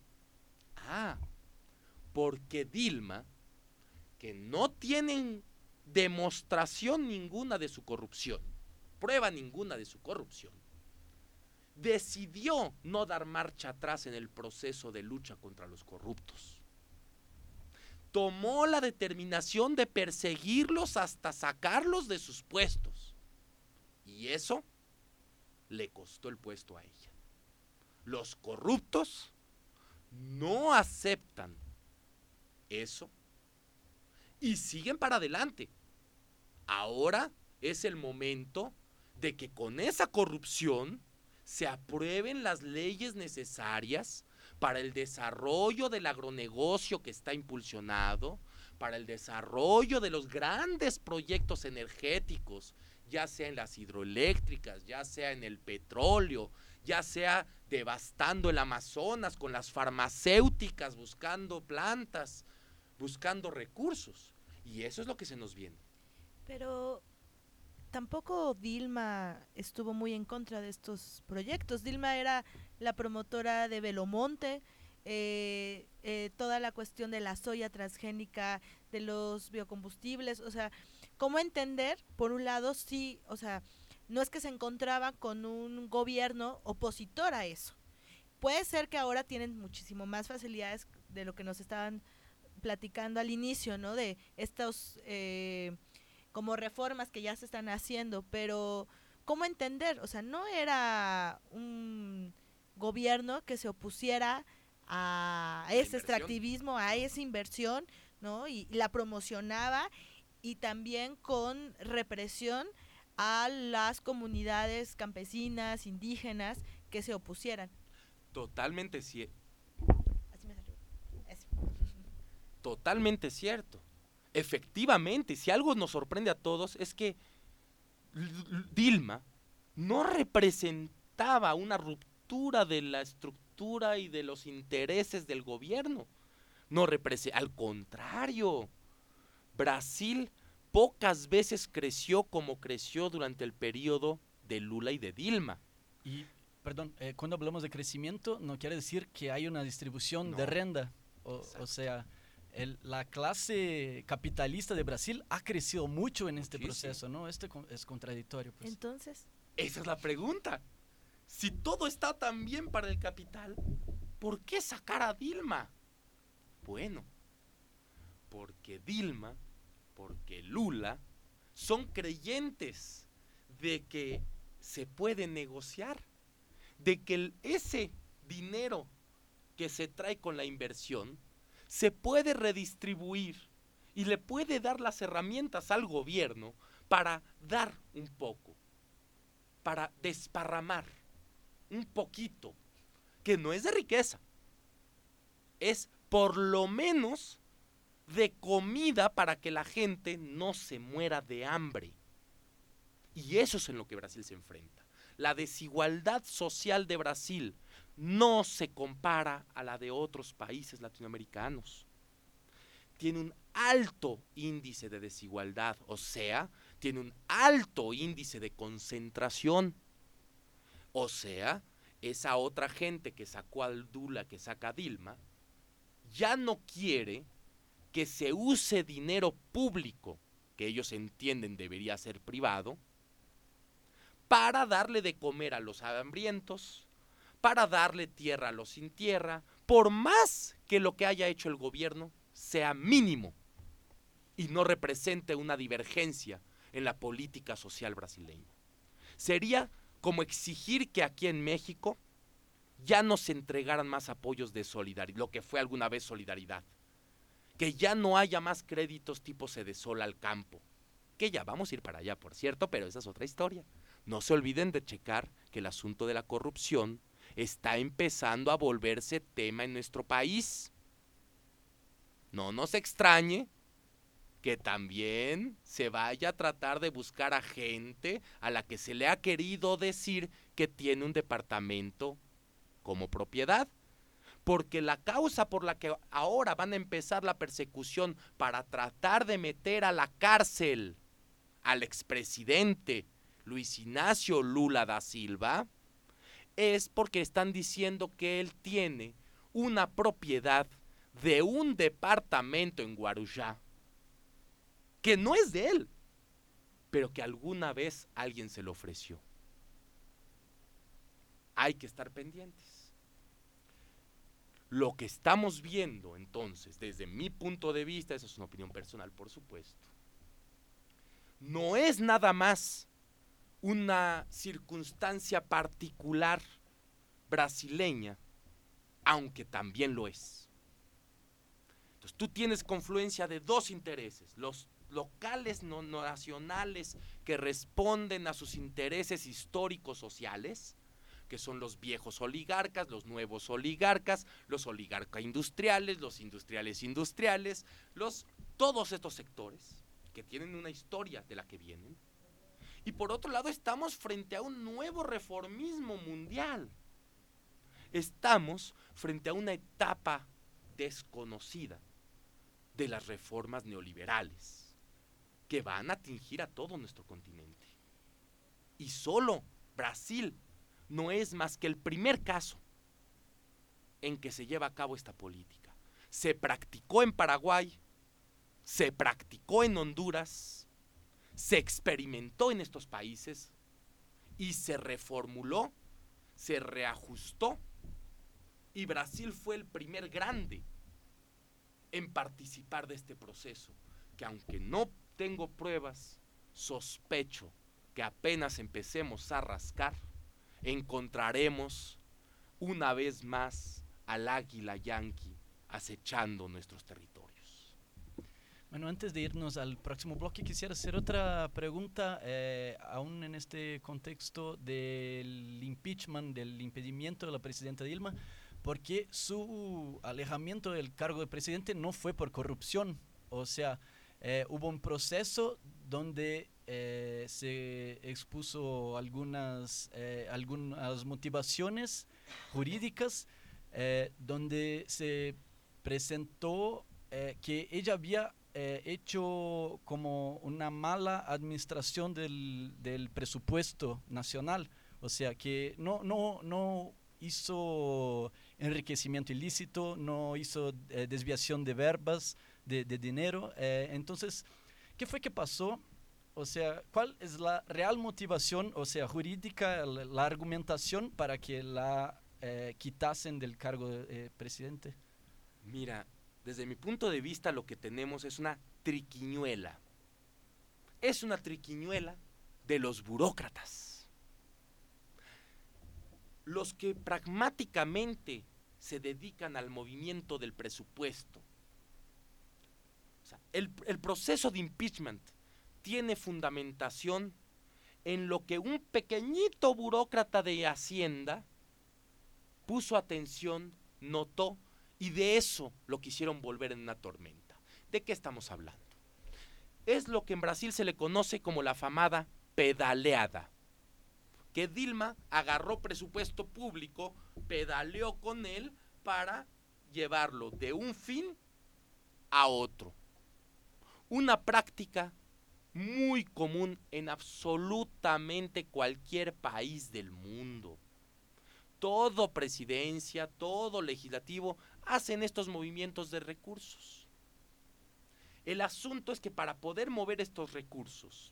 Porque Dilma, que no tienen demostración ninguna de su corrupción, prueba ninguna de su corrupción, decidió no dar marcha atrás en el proceso de lucha contra los corruptos. Tomó la determinación de perseguirlos hasta sacarlos de sus puestos. Y eso le costó el puesto a ella. Los corruptos no aceptan eso y siguen para adelante. Ahora es el momento de que con esa corrupción se aprueben las leyes necesarias para el desarrollo del agronegocio que está impulsionado, para el desarrollo de los grandes proyectos energéticos, ya sea en las hidroeléctricas, ya sea en el petróleo, ya sea devastando el Amazonas con las farmacéuticas, buscando plantas, buscando recursos. Y eso es lo que se nos viene. Pero tampoco Dilma estuvo muy en contra de estos proyectos. Dilma era la promotora de Velomonte, toda la cuestión de la soya transgénica, de los biocombustibles, o sea, ¿cómo entender? Por un lado, sí, o sea, no es que se encontraba con un gobierno opositor a eso. Puede ser que ahora tienen muchísimo más facilidades de lo que nos estaban platicando al inicio, ¿no? De estos como reformas que ya se están haciendo, pero ¿cómo entender? O sea, no era un gobierno que se opusiera a La ese inversión. extractivismo, a esa inversión, ¿no? Y la promocionaba, y también con represión a las comunidades campesinas, indígenas que se opusieran. Totalmente, Así me salió. Eso. totalmente cierto. Efectivamente, si algo nos sorprende a todos es que Dilma no representaba una ruptura de la estructura y de los intereses del gobierno. No al contrario, Brasil pocas veces creció como creció durante el periodo de Lula y de Dilma. Y, perdón, cuando hablamos de crecimiento, no quiere decir que hay una distribución No. de renta. O Exacto. sea, la clase capitalista de Brasil ha crecido mucho en este Muchísimo. proceso, ¿no? Es contradictorio, pues. Entonces, Esa es la pregunta. Si todo está tan bien para el capital, ¿por qué sacar a Dilma? Bueno, porque Dilma, porque Lula, son creyentes de que se puede negociar, de que ese dinero que se trae con la inversión se puede redistribuir y le puede dar las herramientas al gobierno para dar un poco, para desparramar un poquito, que no es de riqueza, es por lo menos de comida para que la gente no se muera de hambre. Y eso es en lo que Brasil se enfrenta. La desigualdad social de Brasil no se compara a la de otros países latinoamericanos. Tiene un alto índice de desigualdad, o sea, tiene un alto índice de concentración. O sea, esa otra gente que sacó a Lula, que saca a Dilma, ya no quiere que se use dinero público, que ellos entienden debería ser privado, para darle de comer a los hambrientos, para darle tierra a los sin tierra, por más que lo que haya hecho el gobierno sea mínimo y no represente una divergencia en la política social brasileña. Sería como exigir que aquí en México ya no se entregaran más apoyos de solidaridad, lo que fue alguna vez solidaridad, que ya no haya más créditos tipo Sedesol al campo, que ya vamos a ir para allá, por cierto, pero esa es otra historia. No se olviden de checar que el asunto de la corrupción está empezando a volverse tema en nuestro país. No nos extrañe que también se vaya a tratar de buscar a gente a la que se le ha querido decir que tiene un departamento como propiedad. Porque la causa por la que ahora van a empezar la persecución para tratar de meter a la cárcel al expresidente Luis Ignacio Lula da Silva es porque están diciendo que él tiene una propiedad de un departamento en Guarujá que no es de él, pero que alguna vez alguien se lo ofreció. Hay que estar pendientes. Lo que estamos viendo entonces, desde mi punto de vista, eso es una opinión personal por supuesto, no es nada más una circunstancia particular brasileña, aunque también lo es. Entonces tú tienes confluencia de dos intereses, los locales no nacionales que responden a sus intereses históricos sociales, que son los viejos oligarcas, los nuevos oligarcas, los oligarcas industriales, los industriales, todos estos sectores que tienen una historia de la que vienen. Y por otro lado estamos frente a un nuevo reformismo mundial. Estamos frente a una etapa desconocida de las reformas neoliberales que van a atingir a todo nuestro continente. Y solo Brasil no es más que el primer caso en que se lleva a cabo esta política. Se practicó en Paraguay, se practicó en Honduras, se experimentó en estos países y se reformuló, se reajustó, y Brasil fue el primer grande en participar de este proceso, que aunque no tengo pruebas, sospecho que apenas empecemos a rascar, encontraremos una vez más al águila yanqui acechando nuestros territorios. Bueno, antes de irnos al próximo bloque, quisiera hacer otra pregunta, aún en este contexto del impeachment, del impedimento de la presidenta Dilma, porque su alejamiento del cargo de presidente no fue por corrupción. O sea, hubo un proceso donde se expuso algunas motivaciones jurídicas, donde se presentó que ella había hecho como una mala administración del presupuesto nacional. O sea, que no hizo enriquecimiento ilícito, no hizo desviación de verbas, de dinero. Entonces, ¿qué fue que pasó? O sea, ¿cuál es la real motivación, o sea, jurídica, la argumentación para que la quitasen del cargo de presidente? Mira, desde mi punto de vista lo que tenemos es una triquiñuela. Es una triquiñuela de los burócratas. Los que pragmáticamente se dedican al movimiento del presupuesto. O sea, el proceso de impeachment tiene fundamentación en lo que un pequeñito burócrata de Hacienda puso atención, notó, y de eso lo quisieron volver en una tormenta. ¿De qué estamos hablando? Es lo que en Brasil se le conoce como la afamada pedaleada. Que Dilma agarró presupuesto público, pedaleó con él para llevarlo de un fin a otro. Una práctica muy común en absolutamente cualquier país del mundo. Todo presidencia, todo legislativo hacen estos movimientos de recursos. El asunto es que para poder mover estos recursos,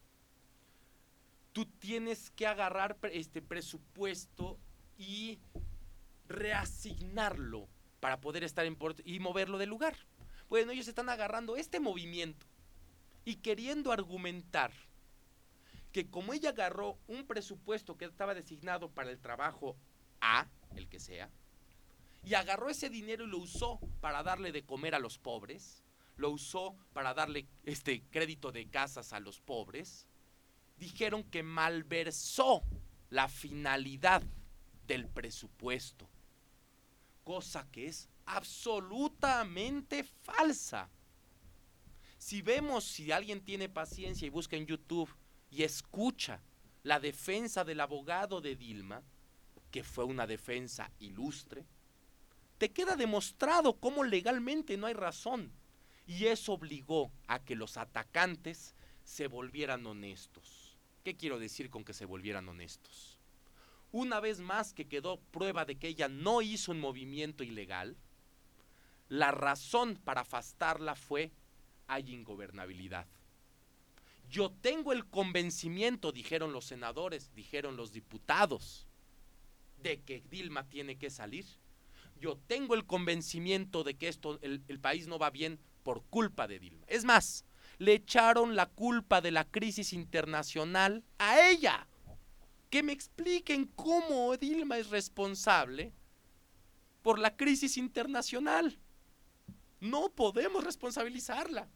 tú tienes que agarrar este presupuesto y reasignarlo para poder estar y moverlo del lugar. Bueno, ellos están agarrando este movimiento y queriendo argumentar que como ella agarró un presupuesto que estaba designado para el trabajo A, el que sea, y agarró ese dinero y lo usó para darle de comer a los pobres, lo usó para darle crédito de casas a los pobres, dijeron que malversó la finalidad del presupuesto, cosa que es absolutamente falsa. Si alguien tiene paciencia y busca en YouTube y escucha la defensa del abogado de Dilma, que fue una defensa ilustre, te queda demostrado cómo legalmente no hay razón, y eso obligó a que los atacantes se volvieran honestos. ¿Qué quiero decir con que se volvieran honestos? Una vez más que quedó prueba de que ella no hizo un movimiento ilegal, la razón para afastarla fue: hay ingobernabilidad. Yo tengo el convencimiento, dijeron los senadores, dijeron los diputados, de que Dilma tiene que salir. Yo tengo el convencimiento de que el país no va bien por culpa de Dilma. Es más, le echaron la culpa de la crisis internacional a ella. Que me expliquen cómo Dilma es responsable por la crisis internacional. No podemos responsabilizarla.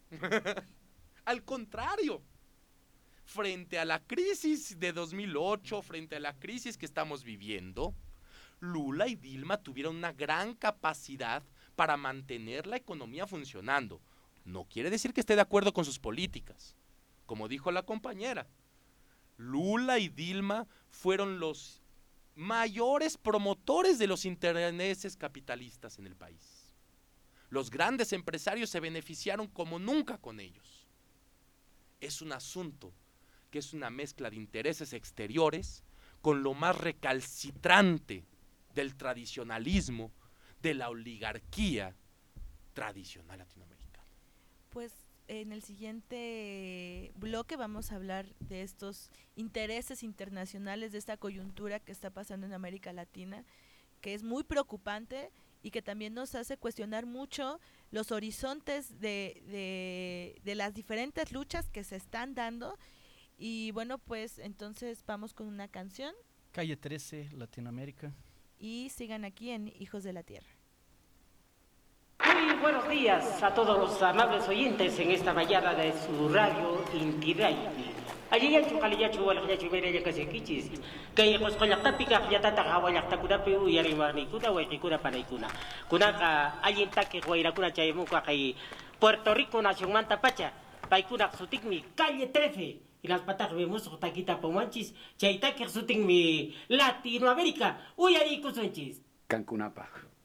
Al contrario, frente a la crisis de 2008, frente a la crisis que estamos viviendo, Lula y Dilma tuvieron una gran capacidad para mantener la economía funcionando. No quiere decir que esté de acuerdo con sus políticas. Como dijo la compañera, Lula y Dilma fueron los mayores promotores de los intereses capitalistas en el país. Los grandes empresarios se beneficiaron como nunca con ellos. Es un asunto que es una mezcla de intereses exteriores con lo más recalcitrante del tradicionalismo, de la oligarquía tradicional latinoamericana. Pues en el siguiente bloque vamos a hablar de estos intereses internacionales, de esta coyuntura que está pasando en América Latina, que es muy preocupante y que también nos hace cuestionar mucho los horizontes de las diferentes luchas que se están dando. Y bueno, pues entonces vamos con una canción. Calle 13, Latinoamérica. y sigan aquí en Hijos de la Tierra. Muy buenos días a todos los amables oyentes en esta mañana de su radio Inti Radio. Allí ya chukaliyachu walakyachu mereya kasekichis. Kay qosqollaqtapiqa qillatata hawallaqtakunapi uyariwarniykuna wayqikuna panaykuna. Kunaqa allintaki wayrakuna chaymunqa kay Puerto Rico nacionmanta pacha. Paykuna sutikmi calle 13. Y las patas vemos taquita pomanchis. Chaytaki sutikmi Latinoamérica. Uyarikusunchis. Cancunapa.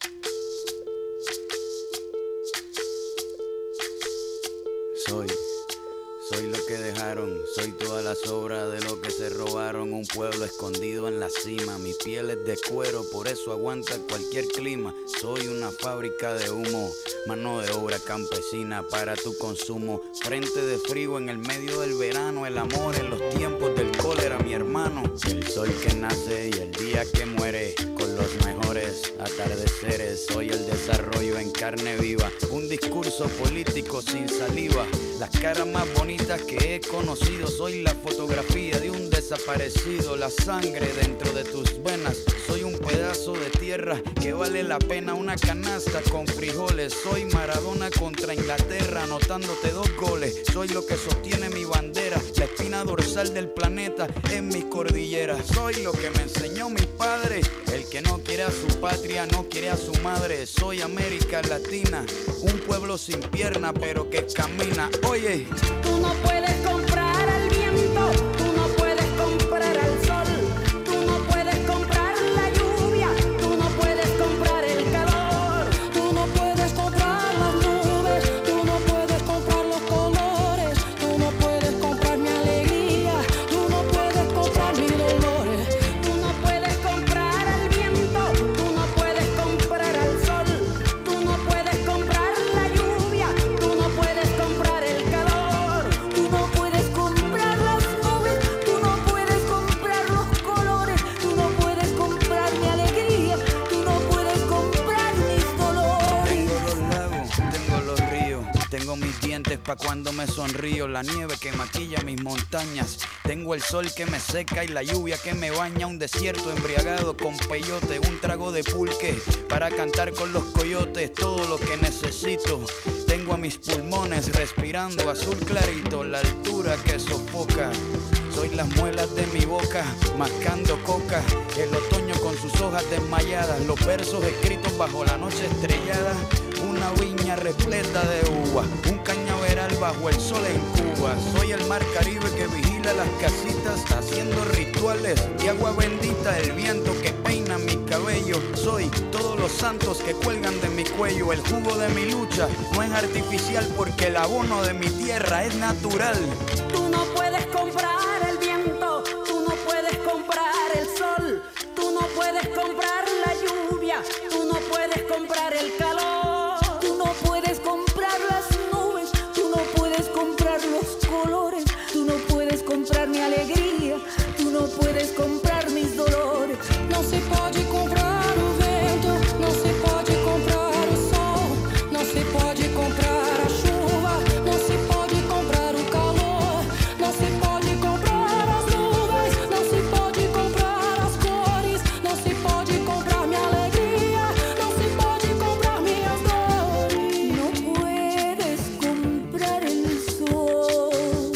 Soy lo que dejaron, soy toda la sobra de lo que se robaron. Un pueblo escondido en la cima, mi piel es de cuero, por eso aguanta cualquier clima. Soy una fábrica de humo, mano de obra campesina para tu consumo. Frente de frío en el medio del verano, el amor en los tiempos del cólera, mi hermano. El sol que nace y el día que muere, con los mejores atardeceres. Soy el desarrollo en carne viva, un discurso político sin saliva. Las caras más bonitas que he conocido, soy la fotografía de un desaparecido. La sangre dentro de tus venas, soy un pedazo de tierra que vale la pena una canasta con frijoles. Soy Maradona contra Inglaterra, anotándote 2 goles. Soy lo que sostiene mi bandera, la espina dorsal del planeta en mis cordilleras. Soy lo que me enseñó mi padre, el que no quiere a su patria, no quiere a su madre. Soy América Latina, un pueblo sin pierna pero que camina. Oye, tú no puedes comprar al viento, tú no puedes comprar al sol, tú no puedes comprar la lluvia, tú no puedes comprar el calor, tú no puedes comprar las nubes, tú no puedes comprar los colores, tú no puedes comprar mi alegría, tú no puedes comprar mis dolores, tú no puedes comprar al viento, tú no puedes comprar al sol, tú no puedes comprar la lluvia, tú no puedes comprar el calor, tú no puedes comprar las nubes, tú no puedes comprar los colores, tú no puedes comprar mi alegría, tú no puedes comprar mis dolores. tengo los lagos, tengo los ríos, tengo mis dientes pa' cuando me sonrío, la nieve que maquilla mis montañas, tengo el sol que me seca y la lluvia que me baña, un desierto embriagado con peyote, un trago de pulque para cantar con los coyotes, todo lo que necesito. Tengo a mis pulmones respirando azul clarito, la altura que sofoca. Soy las muelas de mi boca, mascando coca, el otoño con sus hojas desmayadas, los versos escritos bajo la noche estrellada, una viña repleta de uvas, un cañaveral bajo el sol en Cuba. Soy el mar Caribe que vigila las casitas, haciendo rituales de agua bendita, el viento que peina mi cabello. Soy todos los santos que cuelgan de mi cuello, el jugo de mi lucha no es artificial porque el abono de mi tierra es natural. Tú no puedes comprar el viento, tú no puedes comprar el sol, tú no puedes comprar la lluvia, tú no puedes comprar el calor, tú no puedes comprar las nubes, tú no puedes comprar los colores, tú no puedes comprar mi alegría, tú no puedes comprar mis dolores. No se pode comprar o vento, não se pode comprar o sol, não se pode comprar a chuva, não se pode comprar o calor, não se pode comprar as nuvens, não se pode comprar as cores, não se pode comprar minha alegria, não se pode comprar minhas dores. No puedes comprar el sol,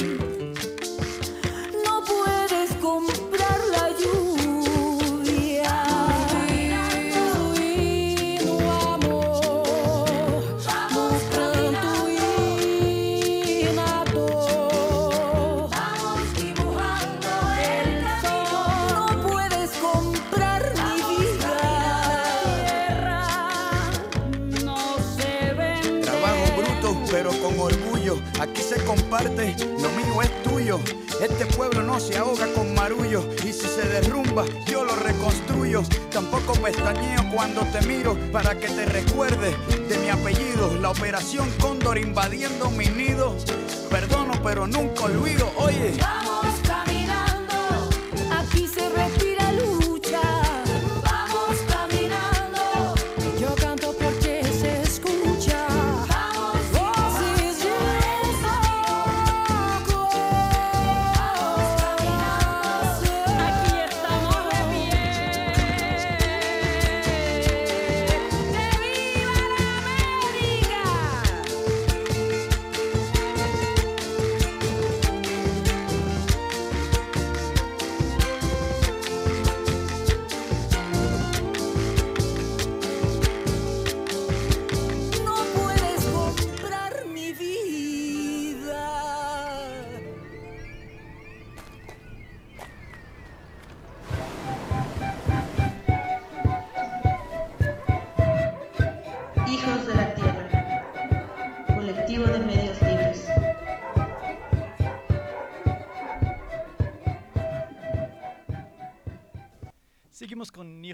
no puedes comprar la lluvia. Y no amor, no pranto y nado. Vamos dibujando el sol. No puedes comprar mi vida. No se vende. Trabajo bruto, pero con orgullo. Aquí se comparte, lo mío es tuyo. Este pueblo no se ahoga con marullo. Y si se derrumba, yo lo reconstruyo. Tampoco pestañeo cuando te miro para que te recuerdes de mi apellido. La operación Cóndor invadiendo mi nido. Perdono, pero nunca olvido. Oye, Vamos caminando, aquí se respira lucha. Vamos caminando, yo canto porque se escucha. Vamos voces de loco. Vamos caminando, aquí estamos de pie.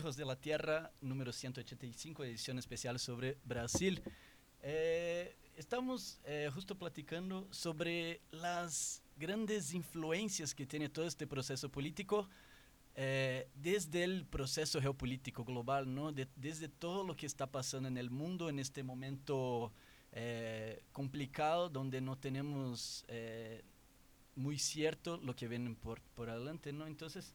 Lejos de la Tierra, número 185, edición especial sobre Brasil. Estamos justo platicando sobre las grandes influencias que tiene todo este proceso político desde el proceso geopolítico global, ¿no? Desde todo lo que está pasando en el mundo en este momento complicado, donde no tenemos muy cierto lo que viene por adelante, ¿no? Entonces,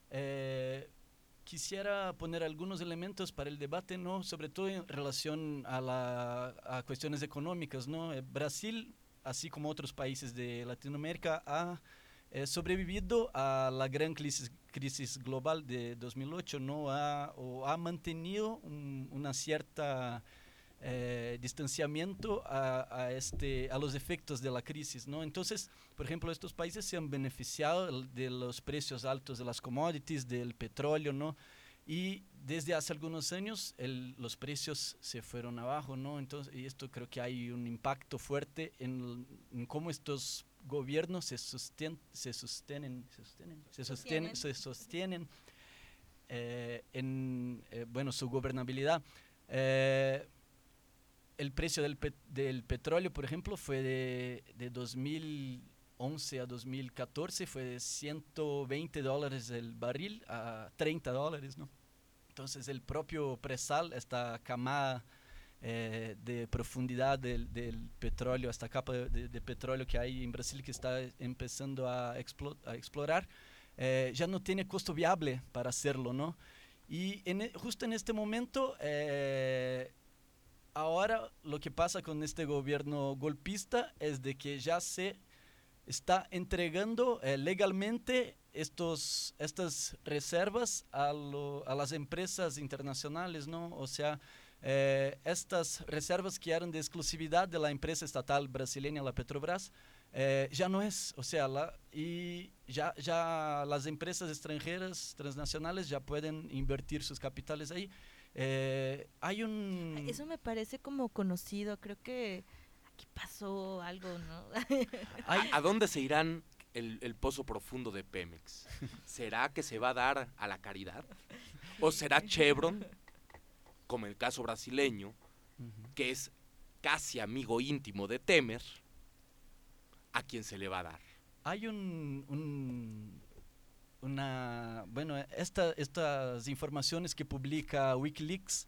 quisiera poner algunos elementos para el debate, ¿no? Sobre todo en relación a cuestiones económicas, ¿no? Brasil, así como otros países de Latinoamérica, ha sobrevivido a la gran crisis global de 2008, ¿no? Ha mantenido una cierta distanciamiento a los efectos de la crisis, ¿no? Entonces, por ejemplo, estos países se han beneficiado de los precios altos de las commodities, del petróleo, ¿no? Y desde hace algunos años los precios se fueron abajo, ¿no? Entonces, y esto creo que hay un impacto fuerte en cómo estos gobiernos se sostienen en bueno, su gobernabilidad. El precio del petróleo, por ejemplo, fue de 2011 a 2014, fue de $120 el barril a $30, ¿no? Entonces el propio presal, esta camada de profundidad del petróleo, esta capa de petróleo que hay en Brasil que está empezando a explorar, ya no tiene costo viable para hacerlo, ¿no? Y justo en este momento, ahora lo que pasa con este gobierno golpista es de que ya se está entregando legalmente estas reservas a las empresas internacionales, ¿no? O sea, estas reservas que eran de exclusividad de la empresa estatal brasileña, la Petrobras, ya no es, o sea, y ya las empresas extranjeras, transnacionales, ya pueden invertir sus capitales ahí. Eso me parece como conocido, creo que aquí pasó algo, ¿no? ¿A dónde se irán el pozo profundo de Pemex? ¿Será que se va a dar a la caridad? ¿O será Chevron, como el caso brasileño, que es casi amigo íntimo de Temer, a quien se le va a dar? Hay bueno, estas informaciones que publica Wikileaks,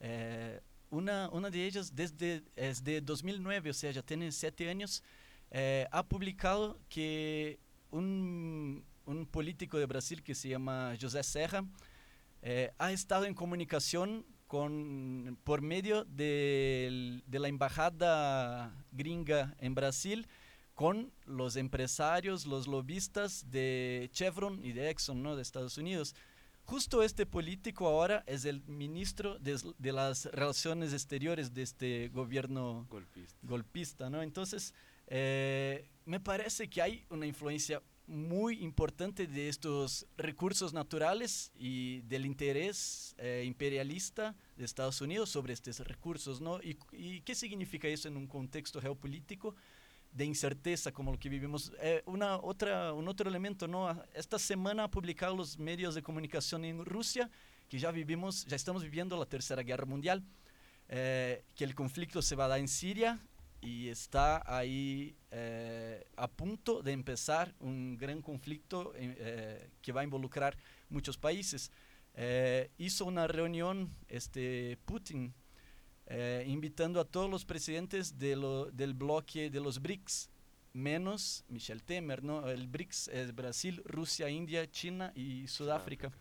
una de ellas es de 2009, o sea, ya tiene 7 años, ha publicado que un político de Brasil que se llama José Serra ha estado en comunicación por medio de la embajada gringa en Brasil con los empresarios, los lobistas de Chevron y de Exxon, ¿no? De Estados Unidos. Justo este político ahora es el ministro de las Relaciones Exteriores de este gobierno golpista, ¿no? Entonces, me parece que hay una influencia muy importante de estos recursos naturales y del interés imperialista de Estados Unidos sobre estos recursos, ¿no? ¿Y qué significa eso en un contexto geopolítico de incerteza como lo que vivimos? Un otro elemento, ¿no? Esta semana ha publicado los medios de comunicación en Rusia que ya estamos viviendo la Tercera Guerra Mundial, que el conflicto se va a dar en Siria y está ahí a punto de empezar un gran conflicto que va a involucrar muchos países. Hizo una reunión Putin invitando a todos los presidentes del bloque de los BRICS, menos Michel Temer, ¿no? El BRICS es Brasil, Rusia, India, China y Sudáfrica.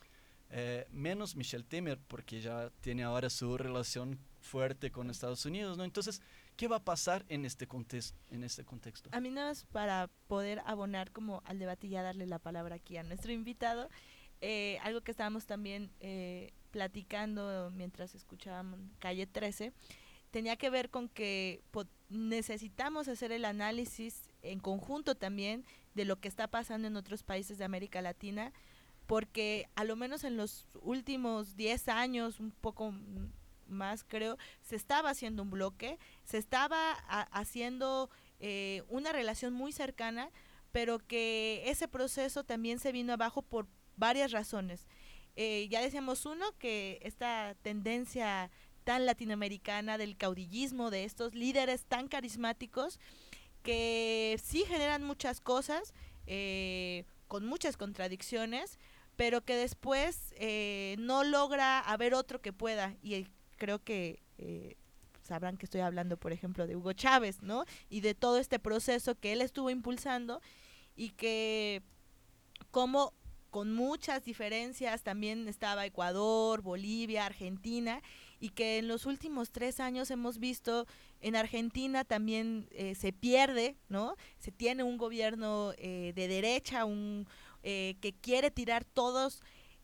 Menos Michel Temer, porque ya tiene ahora su relación fuerte con Estados Unidos, ¿no? Entonces, ¿qué va a pasar en este contexto? A mí nada más para poder abonar como al debate y ya darle la palabra aquí a nuestro invitado, algo que estábamos también platicando mientras escuchábamos Calle 13, tenía que ver con que necesitamos hacer el análisis en conjunto también de lo que está pasando en otros países de América Latina, porque a lo menos en los últimos 10 años, un poco más creo, se estaba haciendo un bloque, se estaba haciendo una relación muy cercana, pero que ese proceso también se vino abajo por varias razones. ya decíamos uno, que esta tendencia tan latinoamericana del caudillismo, de estos líderes tan carismáticos, que sí generan muchas cosas, con muchas contradicciones, pero que después no logra haber otro que pueda. Y creo que sabrán que estoy hablando, por ejemplo, de Hugo Chávez, ¿no? Y de todo este proceso que él estuvo impulsando y que como con muchas diferencias también estaba Ecuador, Bolivia, Argentina, y que en los últimos 3 años hemos visto en Argentina también se pierde, ¿no? Se tiene un gobierno de derecha, que quiere tirar todos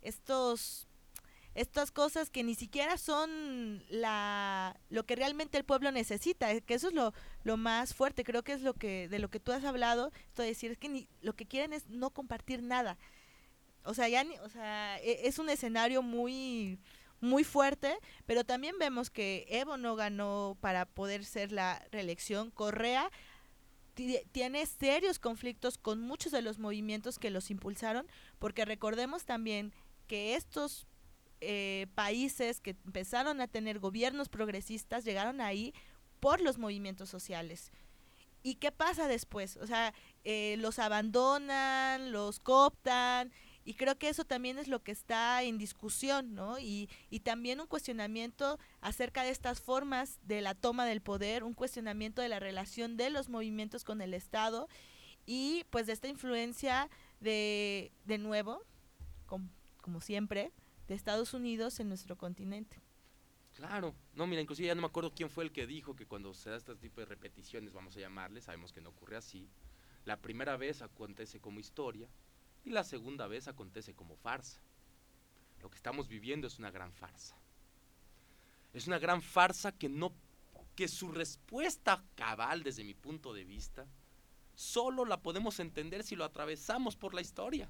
estas cosas que ni siquiera son lo que realmente el pueblo necesita, que eso es lo más fuerte. Creo que es de lo que tú has hablado, esto de decir, es que lo que quieren es no compartir nada. O sea, es un escenario muy muy fuerte, pero también vemos que Evo no ganó para poder ser la reelección. Correa tiene serios conflictos con muchos de los movimientos que los impulsaron, porque recordemos también que estos países que empezaron a tener gobiernos progresistas llegaron ahí por los movimientos sociales. ¿Y qué pasa después? O sea, los abandonan, los cooptan, y creo que eso también es lo que está en discusión, ¿no? Y también un cuestionamiento acerca de estas formas de la toma del poder, un cuestionamiento de la relación de los movimientos con el Estado, y pues de esta influencia de nuevo, como siempre, de Estados Unidos en nuestro continente. Claro, no, mira, inclusive ya no me acuerdo quién fue el que dijo que cuando se da este tipo de repeticiones, vamos a llamarle, sabemos que no ocurre así, la primera vez acontece como historia y la segunda vez acontece como farsa. Lo que estamos viviendo es una gran farsa. Es una gran farsa que su respuesta cabal, desde mi punto de vista, solo la podemos entender si lo atravesamos por la historia.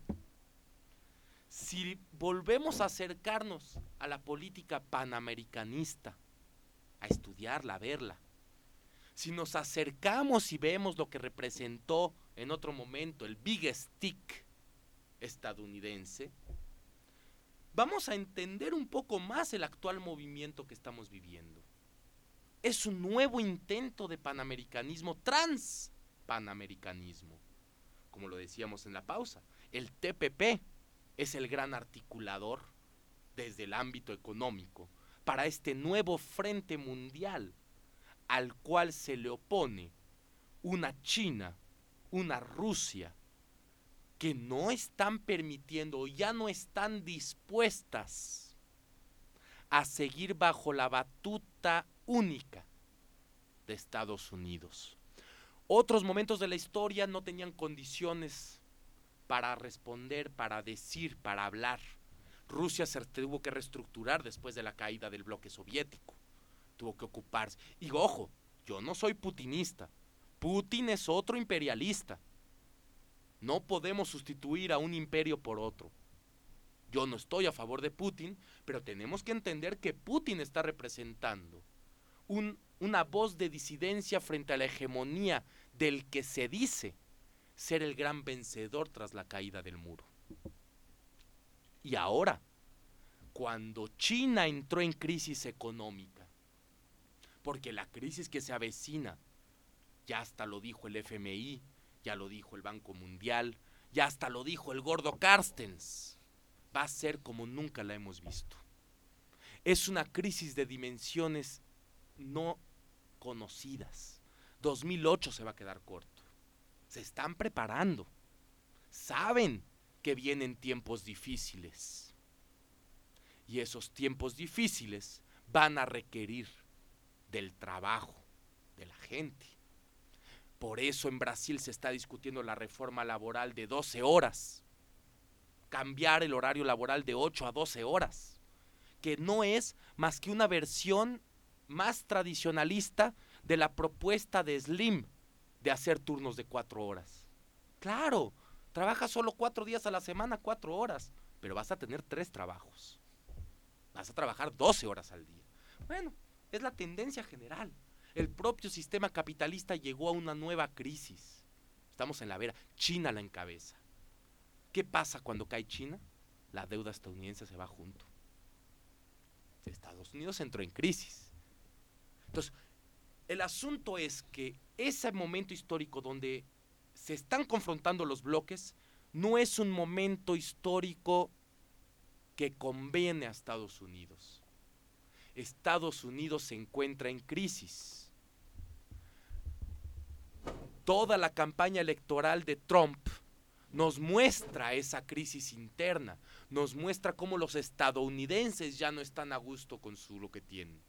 Si volvemos a acercarnos a la política panamericanista, a estudiarla, a verla, si nos acercamos y vemos lo que representó en otro momento el Big Stick estadounidense, vamos a entender un poco más el actual movimiento que estamos viviendo. Es un nuevo intento de panamericanismo, transpanamericanismo, como lo decíamos en la pausa. El TPP es el gran articulador desde el ámbito económico para este nuevo frente mundial al cual se le opone una China, una Rusia, que no están permitiendo o ya no están dispuestas a seguir bajo la batuta única de Estados Unidos. Otros momentos de la historia no tenían condiciones para responder, para decir, para hablar. Rusia se tuvo que reestructurar después de la caída del bloque soviético. Tuvo que ocuparse. Y ojo, yo no soy putinista. Putin es otro imperialista. No podemos sustituir a un imperio por otro. Yo no estoy a favor de Putin, pero tenemos que entender que Putin está representando una voz de disidencia frente a la hegemonía del que se dice ser el gran vencedor tras la caída del muro. Y ahora, cuando China entró en crisis económica, porque la crisis que se avecina, ya hasta lo dijo el FMI, ya lo dijo el Banco Mundial, ya hasta lo dijo el gordo Carstens, va a ser como nunca la hemos visto. Es una crisis de dimensiones no conocidas. 2008 se va a quedar corto. Se están preparando, saben que vienen tiempos difíciles y esos tiempos difíciles van a requerir del trabajo de la gente. Por eso en Brasil se está discutiendo la reforma laboral de 12 horas, cambiar el horario laboral de 8 a 12 horas, que no es más que una versión más tradicionalista de la propuesta de Slim, de hacer turnos de 4 horas. Claro, trabajas solo 4 días a la semana, 4 horas, pero vas a tener 3 trabajos. Vas a trabajar 12 horas al día. Bueno, es la tendencia general. El propio sistema capitalista llegó a una nueva crisis. Estamos en la vera. China la encabeza. ¿Qué pasa cuando cae China? la deuda estadounidense se va junto. Estados Unidos entró en crisis. Entonces, el asunto es que ese momento histórico donde se están confrontando los bloques no es un momento histórico que conviene a Estados Unidos. Estados Unidos se encuentra en crisis. Toda la campaña electoral de Trump nos muestra esa crisis interna, nos muestra cómo los estadounidenses ya no están a gusto con lo que tienen.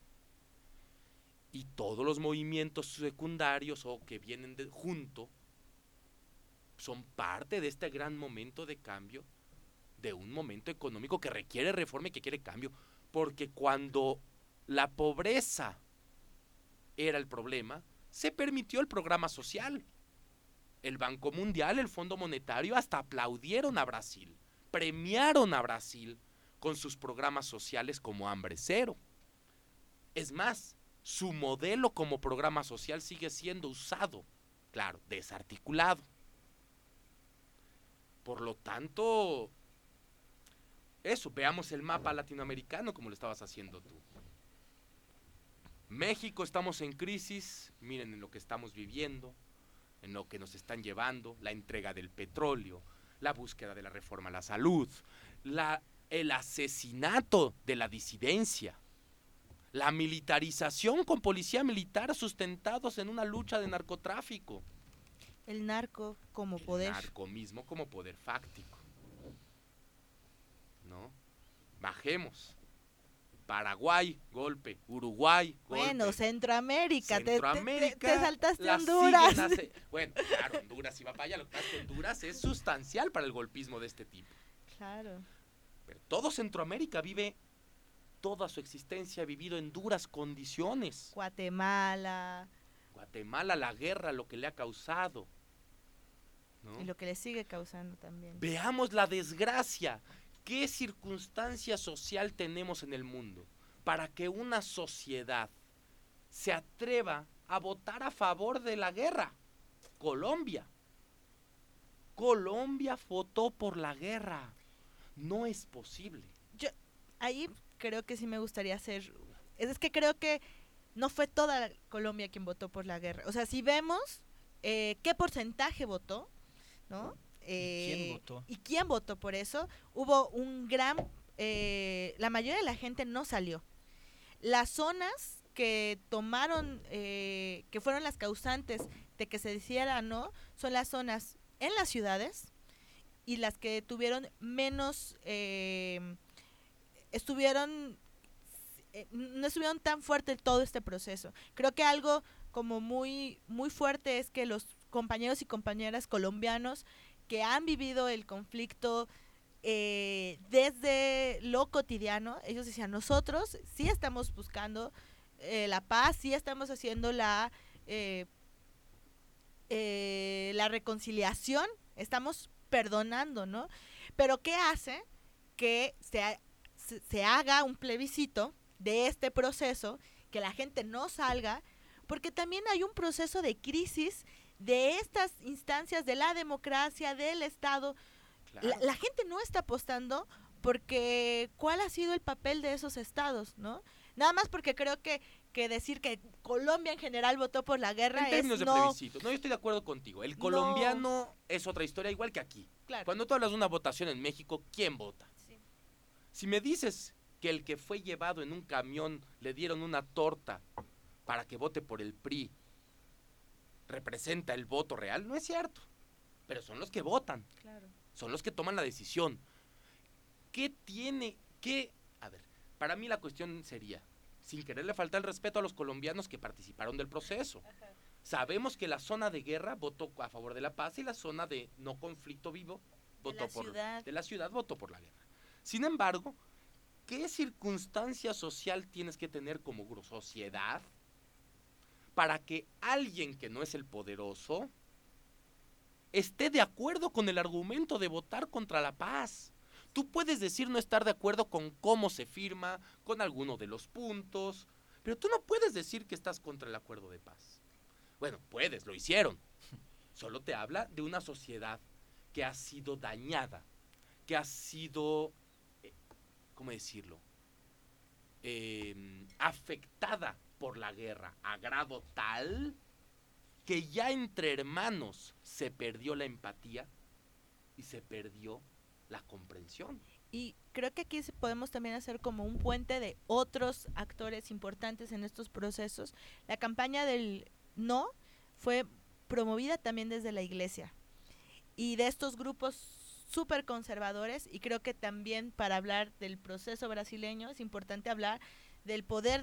Y todos los movimientos secundarios o que vienen junto son parte de este gran momento de cambio, de un momento económico que requiere reforma y que quiere cambio, porque cuando la pobreza era el problema, se permitió el programa social. El Banco Mundial, el Fondo Monetario hasta aplaudieron a Brasil, premiaron a Brasil con sus programas sociales como Hambre Cero. Es más, su modelo como programa social sigue siendo usado, claro, desarticulado. Por lo tanto, eso, veamos el mapa latinoamericano como lo estabas haciendo tú. México, estamos en crisis, miren en lo que estamos viviendo, en lo que nos están llevando, la entrega del petróleo, la búsqueda de la reforma a la salud, el asesinato de la disidencia, la militarización con policía militar sustentados en una lucha de narcotráfico. El narco como poder. El narco mismo como poder fáctico. ¿No? Bajemos. Paraguay, golpe. Uruguay, golpe. Bueno, Centroamérica. Centroamérica te saltaste Honduras. Bueno, claro, Honduras iba para allá. Lo que pasa es que Honduras es sustancial para el golpismo de este tipo. Claro. Pero todo Centroamérica vive, toda su existencia ha vivido en duras condiciones. Guatemala, la guerra, lo que le ha causado, ¿no? Y lo que le sigue causando también. Veamos la desgracia. ¿Qué circunstancia social tenemos en el mundo para que una sociedad se atreva a votar a favor de la guerra? Colombia. Colombia votó por la guerra. No es posible. Yo ahí creo que sí me gustaría hacer... Es que creo que no fue toda Colombia quien votó por la guerra. O sea, si vemos qué porcentaje votó, ¿no? ¿Quién votó? ¿Y quién votó por eso? Hubo un gran... la mayoría de la gente no salió. Las zonas que tomaron, que fueron las causantes de que se decidiera no, son las zonas en las ciudades y las que tuvieron menos... no estuvieron tan fuerte todo este proceso. Creo que algo como muy, muy fuerte es que los compañeros y compañeras colombianos que han vivido el conflicto desde lo cotidiano, ellos decían, nosotros sí estamos buscando la paz, sí estamos haciendo la reconciliación, estamos perdonando, ¿no? Pero ¿qué hace que se haga un plebiscito de este proceso, que la gente no salga? Porque también hay un proceso de crisis de estas instancias de la democracia, del Estado. Claro. La gente no está apostando porque ¿cuál ha sido el papel de esos estados, no? Nada más porque creo que decir que Colombia en general votó por la guerra en términos de plebiscito. No, yo estoy de acuerdo contigo. El colombiano es otra historia, igual que aquí. Claro. Cuando tú hablas de una votación en México, ¿quién vota? Sí. Si me dices que el que fue llevado en un camión le dieron una torta para que vote por el PRI, representa el voto real, no es cierto. Pero son los que votan. Claro. Son los que toman la decisión. A ver, para mí la cuestión sería, sin quererle faltar el respeto a los colombianos que participaron del proceso. Ajá. Sabemos que la zona de guerra votó a favor de la paz y la zona de no conflicto vivo de la ciudad votó por la guerra. Sin embargo, ¿qué circunstancia social tienes que tener como sociedad para que alguien que no es el poderoso esté de acuerdo con el argumento de votar contra la paz? Tú puedes decir no estar de acuerdo con cómo se firma, con alguno de los puntos, pero tú no puedes decir que estás contra el acuerdo de paz. Bueno, puedes, lo hicieron. Solo te habla de una sociedad que ha sido dañada, que ha sido, ¿cómo decirlo?, afectada por la guerra a grado tal que ya entre hermanos se perdió la empatía y se perdió la comprensión. Y creo que aquí podemos también hacer como un puente de otros actores importantes en estos procesos. La campaña del no fue promovida también desde la iglesia y de estos grupos súper conservadores, y creo que también para hablar del proceso brasileño es importante hablar del poder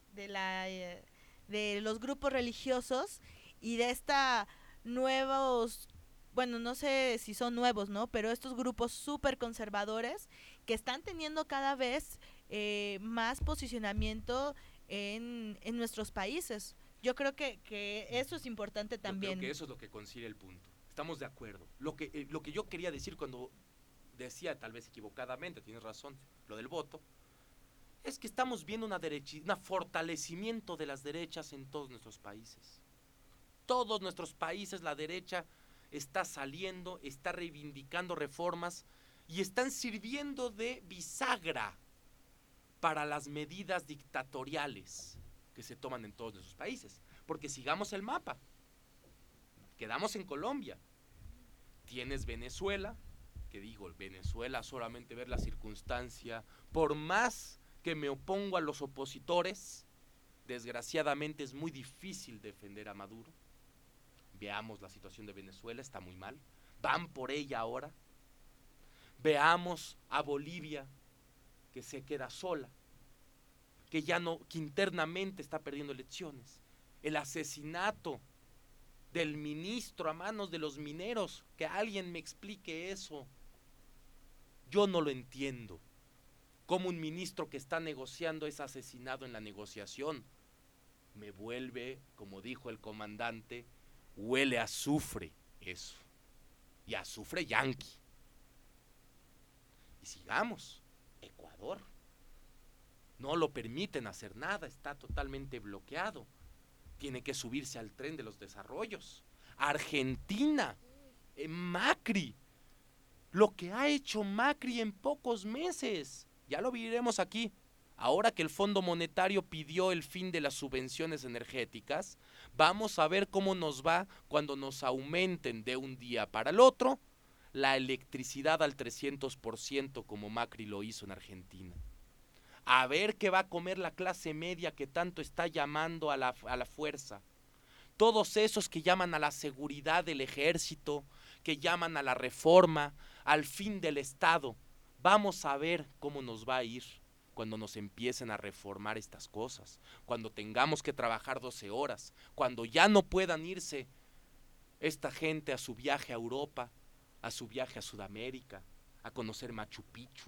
de los grupos religiosos y de esta nuevos, bueno, no sé si son nuevos, ¿no? Pero estos grupos súper conservadores que están teniendo cada vez más posicionamiento en nuestros países. Yo creo que eso es importante también. Yo creo que eso es lo que consigue el punto. Estamos de acuerdo. Lo que yo quería decir cuando decía, tal vez equivocadamente, tienes razón, lo del voto, es que estamos viendo un fortalecimiento de las derechas en todos nuestros países. Todos nuestros países, la derecha está saliendo, está reivindicando reformas y están sirviendo de bisagra para las medidas dictatoriales que se toman en todos nuestros países. Porque sigamos el mapa. Quedamos en Colombia. Tienes Venezuela, que digo, Venezuela, solamente ver la circunstancia, por más que me opongo a los opositores, desgraciadamente es muy difícil defender a Maduro. Veamos la situación de Venezuela, está muy mal. Van por ella ahora. Veamos a Bolivia, que se queda sola, que internamente está perdiendo elecciones. El asesinato del ministro a manos de los mineros, que alguien me explique eso. Yo no lo entiendo. ¿Cómo un ministro que está negociando es asesinado en la negociación? Me vuelve, como dijo el comandante, huele a azufre eso. Y azufre yanqui. Y sigamos. Ecuador. No lo permiten hacer nada, está totalmente bloqueado. Tiene que subirse al tren de los desarrollos. Argentina, Macri, lo que ha hecho Macri en pocos meses, ya lo veremos aquí. Ahora que el Fondo Monetario pidió el fin de las subvenciones energéticas, vamos a ver cómo nos va cuando nos aumenten de un día para el otro la electricidad al 300% como Macri lo hizo en Argentina. A ver qué va a comer la clase media que tanto está llamando a la fuerza. Todos esos que llaman a la seguridad del ejército, que llaman a la reforma, al fin del Estado. Vamos a ver cómo nos va a ir cuando nos empiecen a reformar estas cosas. Cuando tengamos que trabajar 12 horas. Cuando ya no puedan irse esta gente a su viaje a Europa, a su viaje a Sudamérica, a conocer Machu Picchu.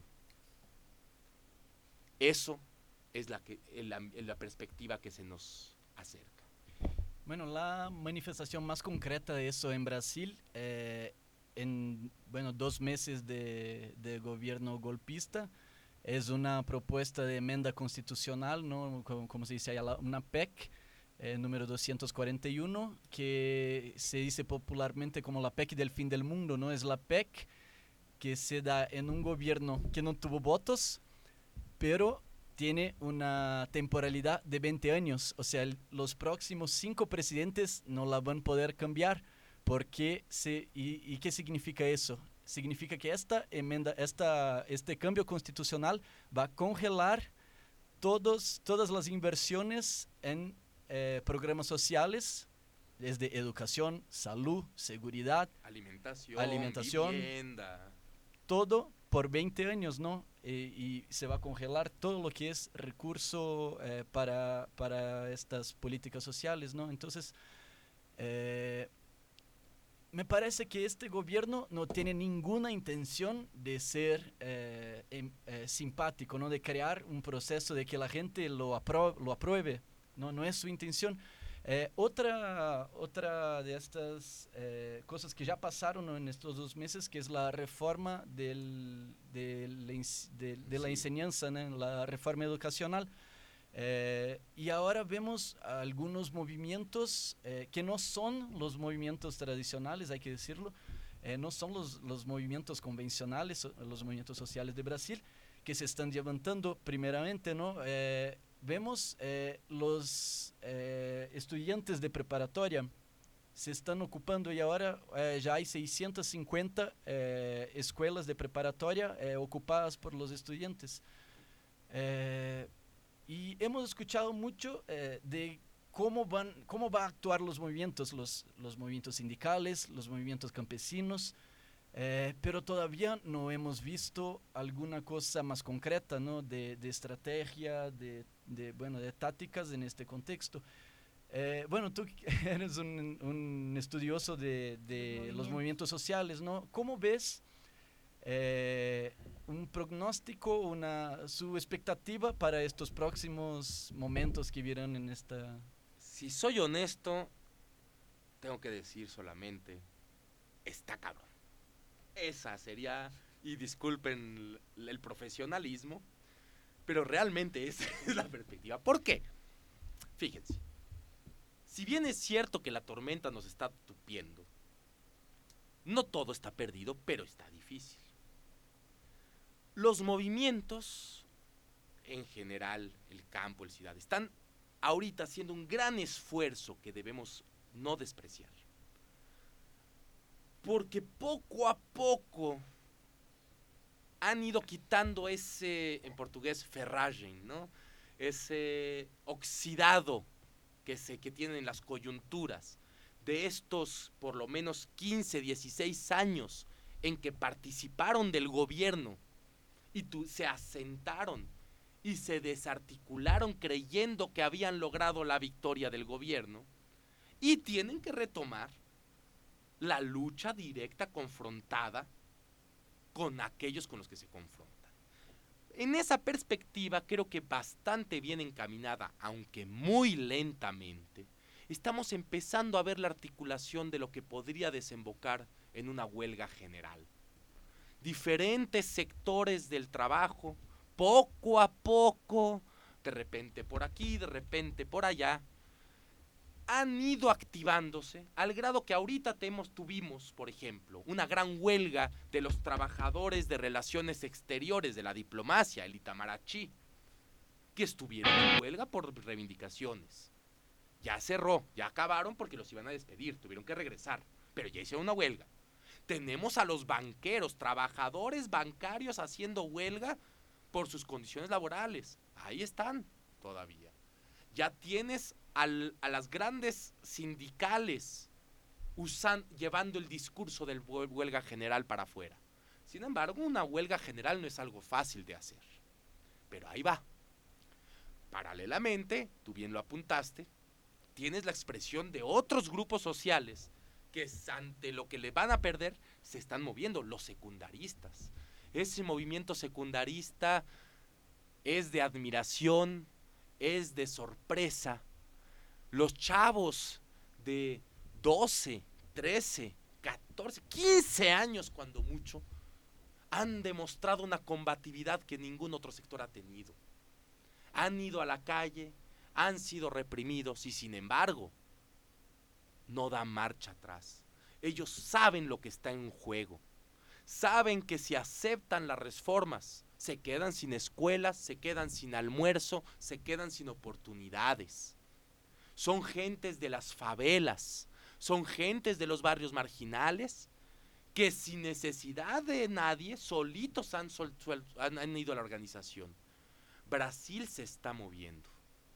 Eso es la perspectiva que se nos acerca. Bueno, la manifestación más concreta de eso en Brasil, en 2 meses de gobierno golpista, es una propuesta de enmienda constitucional, ¿no? Como se dice allá, una PEC, número 241, que se dice popularmente como la PEC del fin del mundo, ¿no? Es la PEC que se da en un gobierno que no tuvo votos, pero tiene una temporalidad de 20 años. O sea, los próximos 5 presidentes no la van a poder cambiar. ¿Y qué significa eso? Significa que este cambio constitucional va a congelar todas las inversiones en programas sociales, desde educación, salud, seguridad, alimentación, vivienda. Todo por 20 años, ¿no? Y se va a congelar todo lo que es recurso para estas políticas sociales, ¿no? Entonces, me parece que este gobierno no tiene ninguna intención de ser simpático, ¿no? De crear un proceso de que la gente lo apruebe. No es su intención. Otra de estas cosas que ya pasaron, ¿no? En estos 2 meses, que es la reforma de la enseñanza, ¿no? La reforma educacional. Y ahora vemos algunos movimientos que no son los movimientos tradicionales, hay que decirlo, no son los movimientos convencionales, los movimientos sociales de Brasil, que se están levantando primeramente, ¿no? Vemos los estudiantes de preparatoria se están ocupando y ahora ya hay 650 escuelas de preparatoria ocupadas por los estudiantes. Y hemos escuchado mucho de cómo va a actuar los movimientos sindicales, los movimientos campesinos, pero todavía no hemos visto alguna cosa más concreta, ¿no? de estrategia, de tácticas en este contexto. Bueno, tú eres un estudioso de los movimientos sociales, ¿no? ¿Cómo ves un pronóstico, su expectativa para estos próximos momentos que vienen en esta... Si soy honesto, tengo que decir solamente, está cabrón. Esa sería, y disculpen el profesionalismo, pero realmente esa es la perspectiva. ¿Por qué? Fíjense, si bien es cierto que la tormenta nos está tupiendo, no todo está perdido, pero está difícil. Los movimientos, en general, el campo, el ciudad, están ahorita haciendo un gran esfuerzo que debemos no despreciar. Porque poco a poco han ido quitando ese, en portugués, ferragem, ¿no? Ese oxidado que tienen las coyunturas de estos por lo menos 15, 16 años en que participaron del gobierno y se asentaron y se desarticularon creyendo que habían logrado la victoria del gobierno y tienen que retomar la lucha directa confrontada con aquellos con los que se confrontan. En esa perspectiva creo que bastante bien encaminada, aunque muy lentamente, estamos empezando a ver la articulación de lo que podría desembocar en una huelga general. Diferentes sectores del trabajo, poco a poco, de repente por aquí, de repente por allá, han ido activándose al grado que ahorita tuvimos, por ejemplo, una gran huelga de los trabajadores de relaciones exteriores de la diplomacia, el Itamaraty, que estuvieron en huelga por reivindicaciones. Ya cerró, ya acabaron porque los iban a despedir, tuvieron que regresar, pero ya hicieron una huelga. Tenemos a los banqueros, trabajadores bancarios haciendo huelga por sus condiciones laborales. Ahí están todavía. Ya tienes a las grandes sindicales llevando el discurso del huelga general para afuera. Sin embargo, una huelga general no es algo fácil de hacer. Pero ahí va. Paralelamente, tú bien lo apuntaste, tienes la expresión de otros grupos sociales que ante lo que le van a perder se están moviendo, los secundaristas. Ese movimiento secundarista es de admiración, es de sorpresa. Los chavos de 12, 13, 14, 15 años cuando mucho, han demostrado una combatividad que ningún otro sector ha tenido. Han ido a la calle, han sido reprimidos y sin embargo, no dan marcha atrás. Ellos saben lo que está en juego. Saben que si aceptan las reformas, se quedan sin escuelas, se quedan sin almuerzo, se quedan sin oportunidades. Son gentes de las favelas, son gentes de los barrios marginales que sin necesidad de nadie, solitos han ido a la organización. Brasil se está moviendo.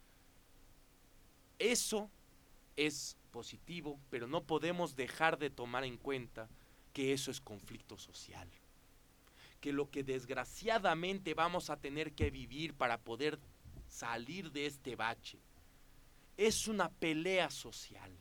Eso es positivo, pero no podemos dejar de tomar en cuenta que eso es conflicto social. Que lo que desgraciadamente vamos a tener que vivir para poder salir de este bache es una pelea social.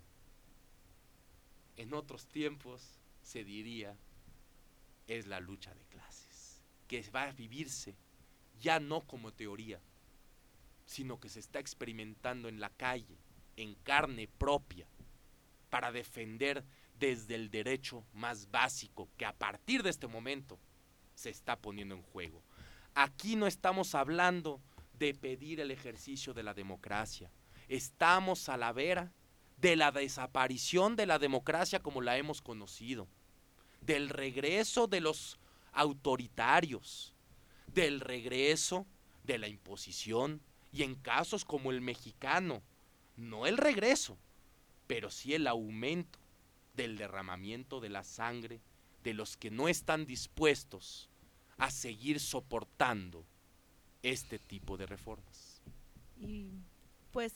En otros tiempos se diría es la lucha de clases, que va a vivirse ya no como teoría, sino que se está experimentando en la calle, en carne propia, para defender desde el derecho más básico que a partir de este momento se está poniendo en juego. Aquí no estamos hablando de pedir el ejercicio de la democracia. Estamos a la vera de la desaparición de la democracia como la hemos conocido, del regreso de los autoritarios, del regreso de la imposición, y en casos como el mexicano, no el regreso, pero sí el aumento del derramamiento de la sangre de los que no están dispuestos a seguir soportando este tipo de reformas. Y pues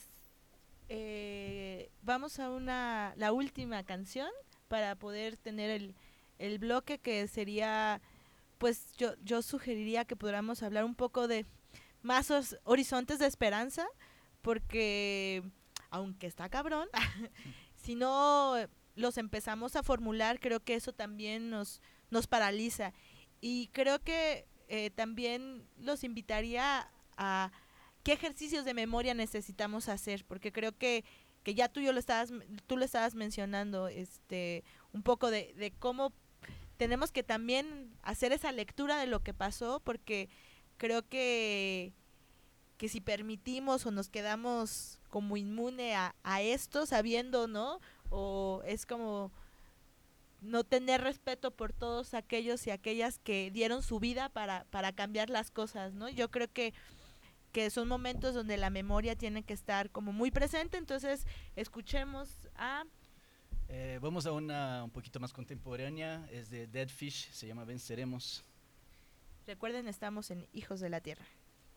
vamos a la última canción para poder tener el bloque, que sería, pues yo sugeriría que podamos hablar un poco de más horizontes de esperanza, porque aunque está cabrón, si no los empezamos a formular, creo que eso también nos paraliza. Y creo que también los invitaría a qué ejercicios de memoria necesitamos hacer, porque creo que ya tú lo estabas mencionando, un poco de cómo tenemos que también hacer esa lectura de lo que pasó, porque creo que si permitimos o nos quedamos como inmune a esto, sabiendo, ¿no? O es como no tener respeto por todos aquellos y aquellas que dieron su vida para cambiar las cosas, ¿no? Yo creo que son momentos donde la memoria tiene que estar como muy presente. Entonces escuchemos a... Vamos a una un poquito más contemporánea, es de Dead Fish, se llama Venceremos. Recuerden, estamos en Hijos de la Tierra.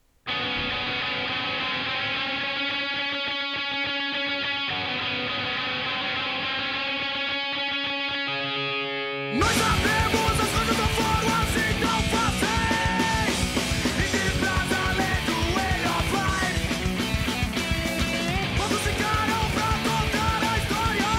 Nós sabemos as coisas não foram assim tão fáceis. E de trás além do way of life, todos ficaram pra contar a história.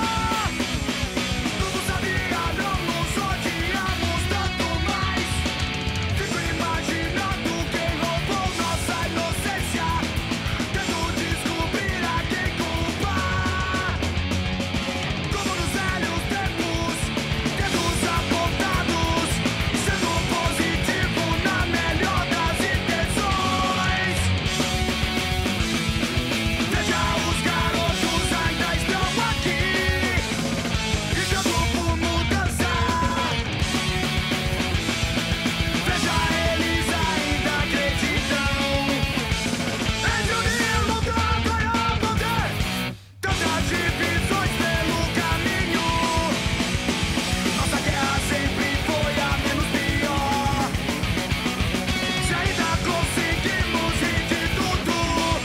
Tudo sabia, não nos odiamos tanto mais. Fico imaginando quem roubou nossa inocência, tento descobrir a quem culpar. Como nos velhos tempos, dedos apontados, sendo positivo na melhor das intenções. Veja, os garotos ainda estão aqui, gritando por mudança. Veja, eles ainda acreditam em unir, lutar para poder. Tantas divisões pelo caminho, nossa guerra sempre foi a menos pior. Se ainda conseguimos rir de tudo,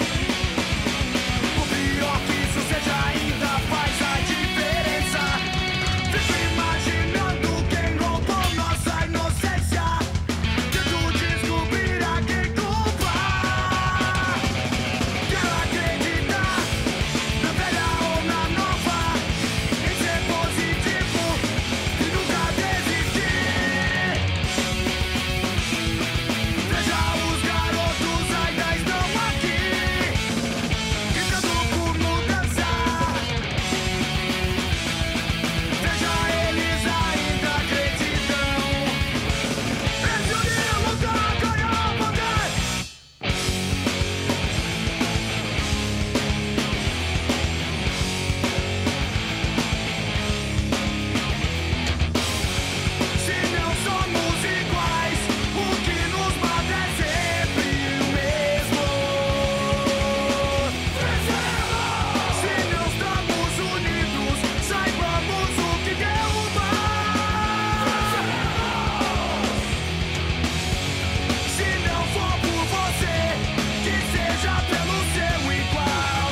o pior que isso seja ainda faz a diferença. Fico imaginando quem roubou nossa inocência, tento descobrir a quem culpar. Quero acreditar na velha ou na nova, em ser positivo e nunca desistir. Veja, os garotos ainda estão aqui, gritando por mudança. Veja, eles ainda acreditam em se unir, lutar, ganhar poder. Se não somos iguais, o que nos mata é sempre o mesmo. Se não estamos unidos, saibamos o que derrubar. Se não for por você, que seja pelo seu igual.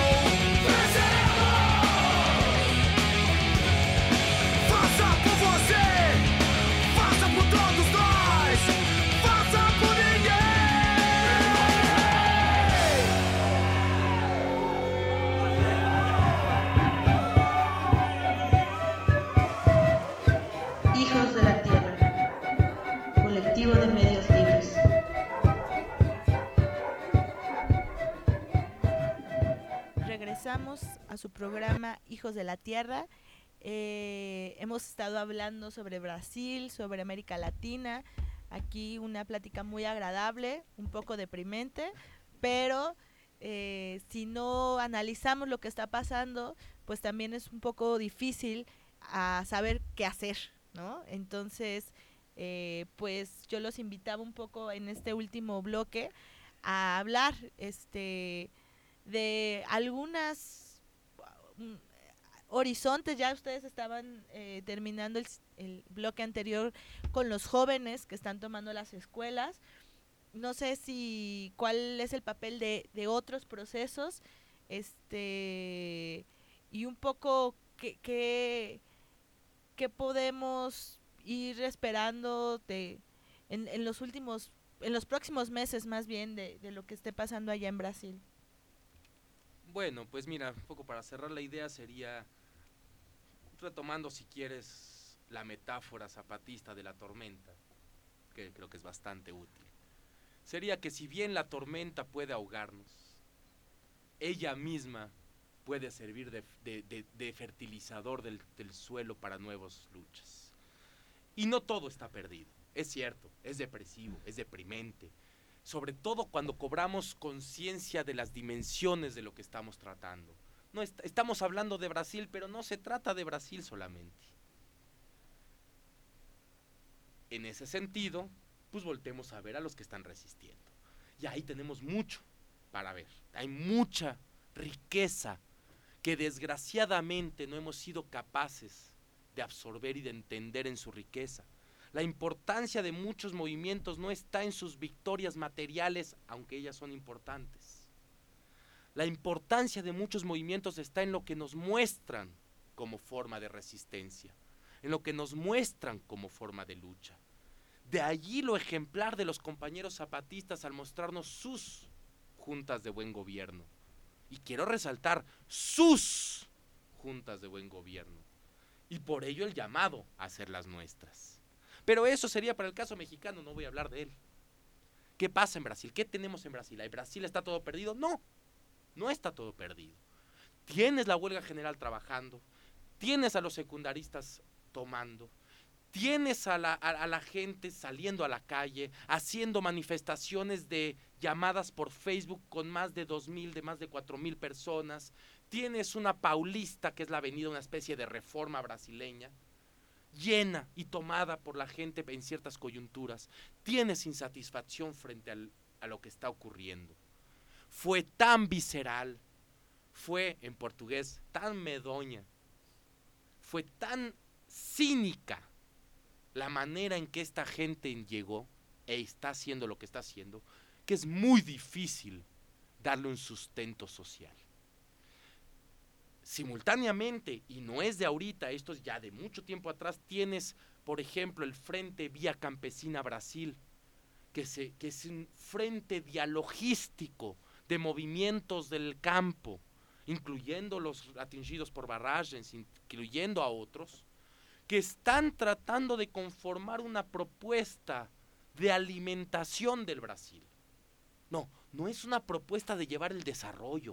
Faça por você, faça por todos nós, faça por Hijos de la Tierra, colectivo de medios libres. Regresamos a su programa Hijos de la Tierra. Hemos estado hablando sobre Brasil, sobre América Latina. Aquí una plática muy agradable, un poco deprimente, pero si no analizamos lo que está pasando, pues también es un poco difícil a saber qué hacer, ¿no? Entonces, pues yo los invitaba un poco en este último bloque a hablar de algunas horizontes. Ya ustedes estaban terminando el bloque anterior con los jóvenes que están tomando las escuelas. No sé si cuál es el papel de otros procesos, y un poco qué podemos ir esperando en los próximos meses, más bien, de lo que esté pasando allá en Brasil. Bueno, pues mira, un poco para cerrar la idea sería, retomando si quieres la metáfora zapatista de la tormenta, que creo que es bastante útil. Sería que si bien la tormenta puede ahogarnos, ella misma puede servir de fertilizador del suelo para nuevas luchas. Y no todo está perdido, es cierto, es depresivo, es deprimente, sobre todo cuando cobramos conciencia de las dimensiones de lo que estamos tratando. No estamos hablando de Brasil, pero no se trata de Brasil solamente. En ese sentido, pues voltemos a ver a los que están resistiendo. Y ahí tenemos mucho para ver. Hay mucha riqueza que desgraciadamente no hemos sido capaces de absorber y de entender en su riqueza. La importancia de muchos movimientos no está en sus victorias materiales, aunque ellas son importantes. La importancia de muchos movimientos está en lo que nos muestran como forma de resistencia, en lo que nos muestran como forma de lucha. De allí lo ejemplar de los compañeros zapatistas al mostrarnos sus juntas de buen gobierno. Y quiero resaltar sus juntas de buen gobierno. Y por ello el llamado a hacer las nuestras. Pero eso sería para el caso mexicano, no voy a hablar de él. ¿Qué pasa en Brasil? ¿Qué tenemos en Brasil? ¿En Brasil está todo perdido? No, no está todo perdido. Tienes la huelga general trabajando, tienes a los secundaristas tomando, tienes a la gente saliendo a la calle, haciendo manifestaciones de llamadas por Facebook con más de 2,000, de más de 4,000 personas. Tienes una Paulista, que es la avenida, una especie de reforma brasileña, llena y tomada por la gente en ciertas coyunturas. Tienes insatisfacción frente a lo que está ocurriendo. Fue tan visceral, fue en portugués tan medoña, fue tan cínica la manera en que esta gente llegó e está haciendo lo que está haciendo, que es muy difícil darle un sustento social. Simultáneamente, y no es de ahorita, esto es ya de mucho tiempo atrás, tienes, por ejemplo, el Frente Vía Campesina Brasil, que es un frente dialogístico de movimientos del campo, incluyendo los atingidos por barragens, incluyendo a otros, que están tratando de conformar una propuesta de alimentación del Brasil. No, no es una propuesta de llevar el desarrollo,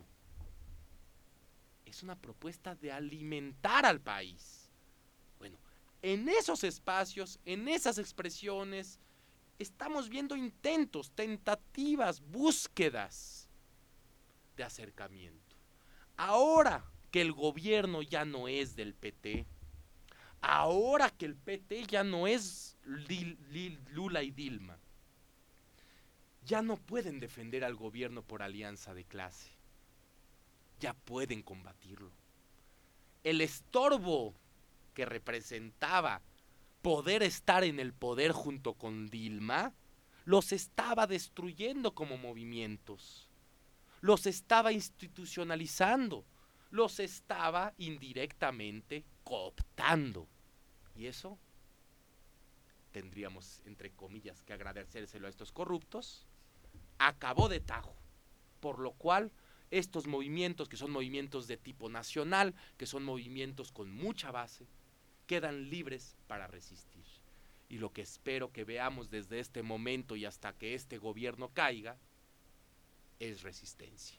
es una propuesta de alimentar al país. Bueno, en esos espacios, en esas expresiones, estamos viendo intentos, tentativas, búsquedas de acercamiento. Ahora que el gobierno ya no es del PT, ahora que el PT ya no es Lula y Dilma, ya no pueden defender al gobierno por alianza de clase. Ya pueden combatirlo. El estorbo que representaba poder estar en el poder junto con Dilma, los estaba destruyendo como movimientos, los estaba institucionalizando, los estaba indirectamente cooptando. Y eso tendríamos, entre comillas, que agradecérselo a estos corruptos. Acabó de tajo, por lo cual estos movimientos, que son movimientos de tipo nacional, que son movimientos con mucha base, quedan libres para resistir. Y lo que espero que veamos desde este momento y hasta que este gobierno caiga, es resistencia.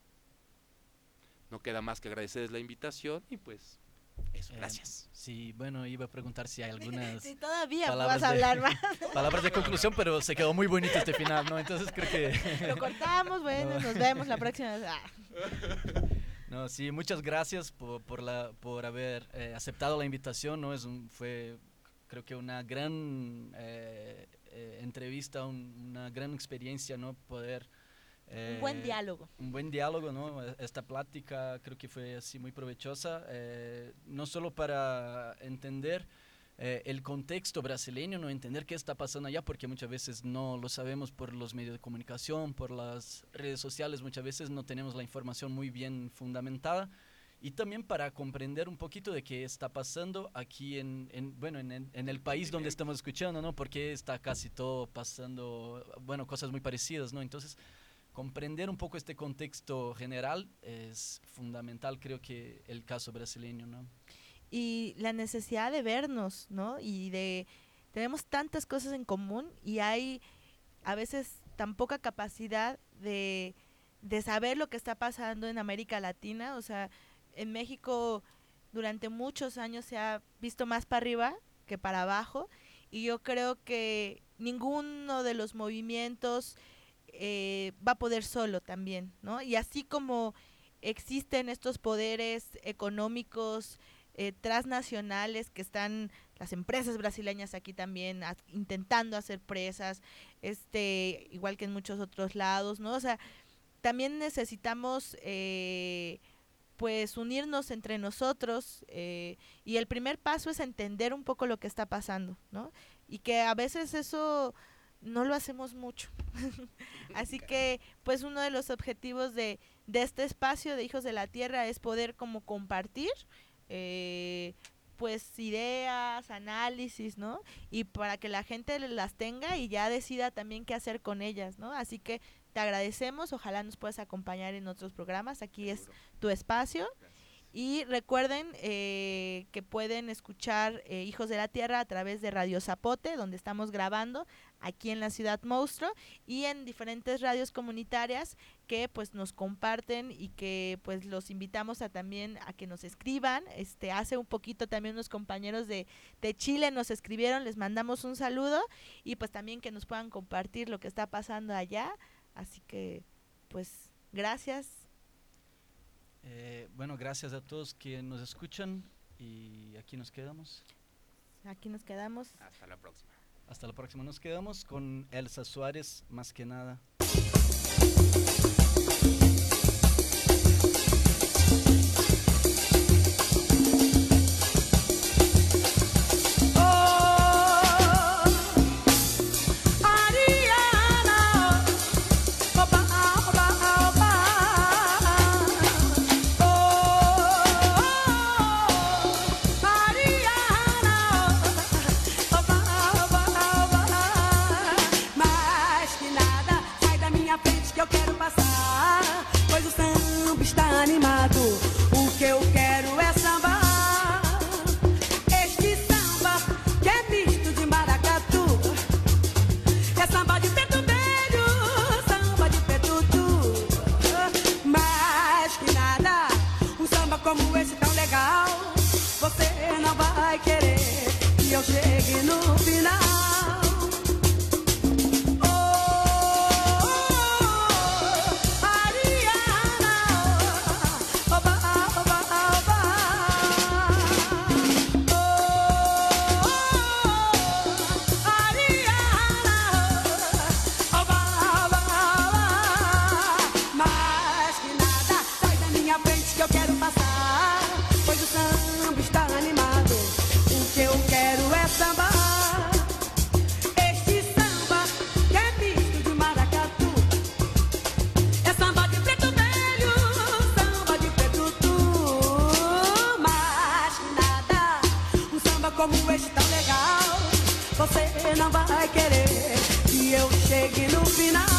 No queda más que agradecerles la invitación y pues eso, gracias. Sí, bueno, iba a preguntar si hay algunas Sí, todavía palabras vas a hablar más. palabras de conclusión, pero se quedó muy bonito este final, ¿no? Entonces creo que Lo cortamos, bueno, nos vemos la próxima vez. No, sí, muchas gracias por haber aceptado la invitación, ¿no? Fue creo que una gran entrevista, una gran experiencia, ¿no? Poder... un buen diálogo. Un buen diálogo, ¿no? Esta plática creo que fue así muy provechosa, no solo para entender el contexto brasileño, no entender qué está pasando allá, porque muchas veces no lo sabemos por los medios de comunicación, por las redes sociales, muchas veces no tenemos la información muy bien fundamentada, y también para comprender un poquito de qué está pasando aquí en el país donde estamos escuchando, ¿no? Porque está casi todo pasando, bueno, cosas muy parecidas, ¿no? Entonces, comprender un poco este contexto general es fundamental, creo que el caso brasileño, ¿no? Y la necesidad de vernos, ¿no? Tenemos tantas cosas en común y hay a veces tan poca capacidad de saber lo que está pasando en América Latina. O sea, en México durante muchos años se ha visto más para arriba que para abajo, y yo creo que ninguno de los movimientos va a poder solo también, ¿no? Y así como existen estos poderes económicos transnacionales que están las empresas brasileñas aquí también intentando hacer presas, igual que en muchos otros lados, ¿no? O sea, también necesitamos pues unirnos entre nosotros, y el primer paso es entender un poco lo que está pasando, ¿no? Y que a veces eso no lo hacemos mucho. Así que pues uno de los objetivos de este espacio de Hijos de la Tierra es poder como compartir pues ideas, análisis, ¿no? Y para que la gente las tenga y ya decida también qué hacer con ellas, ¿no? Así que te agradecemos, ojalá nos puedas acompañar en otros programas, aquí es tu espacio. Y recuerden que pueden escuchar Hijos de la Tierra a través de Radio Zapote, donde estamos grabando aquí en la Ciudad Monstruo, y en diferentes radios comunitarias que pues nos comparten y que pues los invitamos a también a que nos escriban. Hace un poquito también unos compañeros de Chile nos escribieron, les mandamos un saludo, y pues también que nos puedan compartir lo que está pasando allá. Así que pues gracias. Bueno, gracias a todos que nos escuchan, y aquí nos quedamos. Aquí nos quedamos. Hasta la próxima. Hasta la próxima. Nos quedamos con Elsa Suárez, Más que Nada. Chegue no final. Mais que nada, sai da minha frente que eu quero passar, pois o samba está animado. O que eu quero é sambar. Este samba que é misto de maracatu. É samba de preto velho, samba de preto tu. Mais que nada, um samba como este tão legal, você não vai querer que eu chegue no final.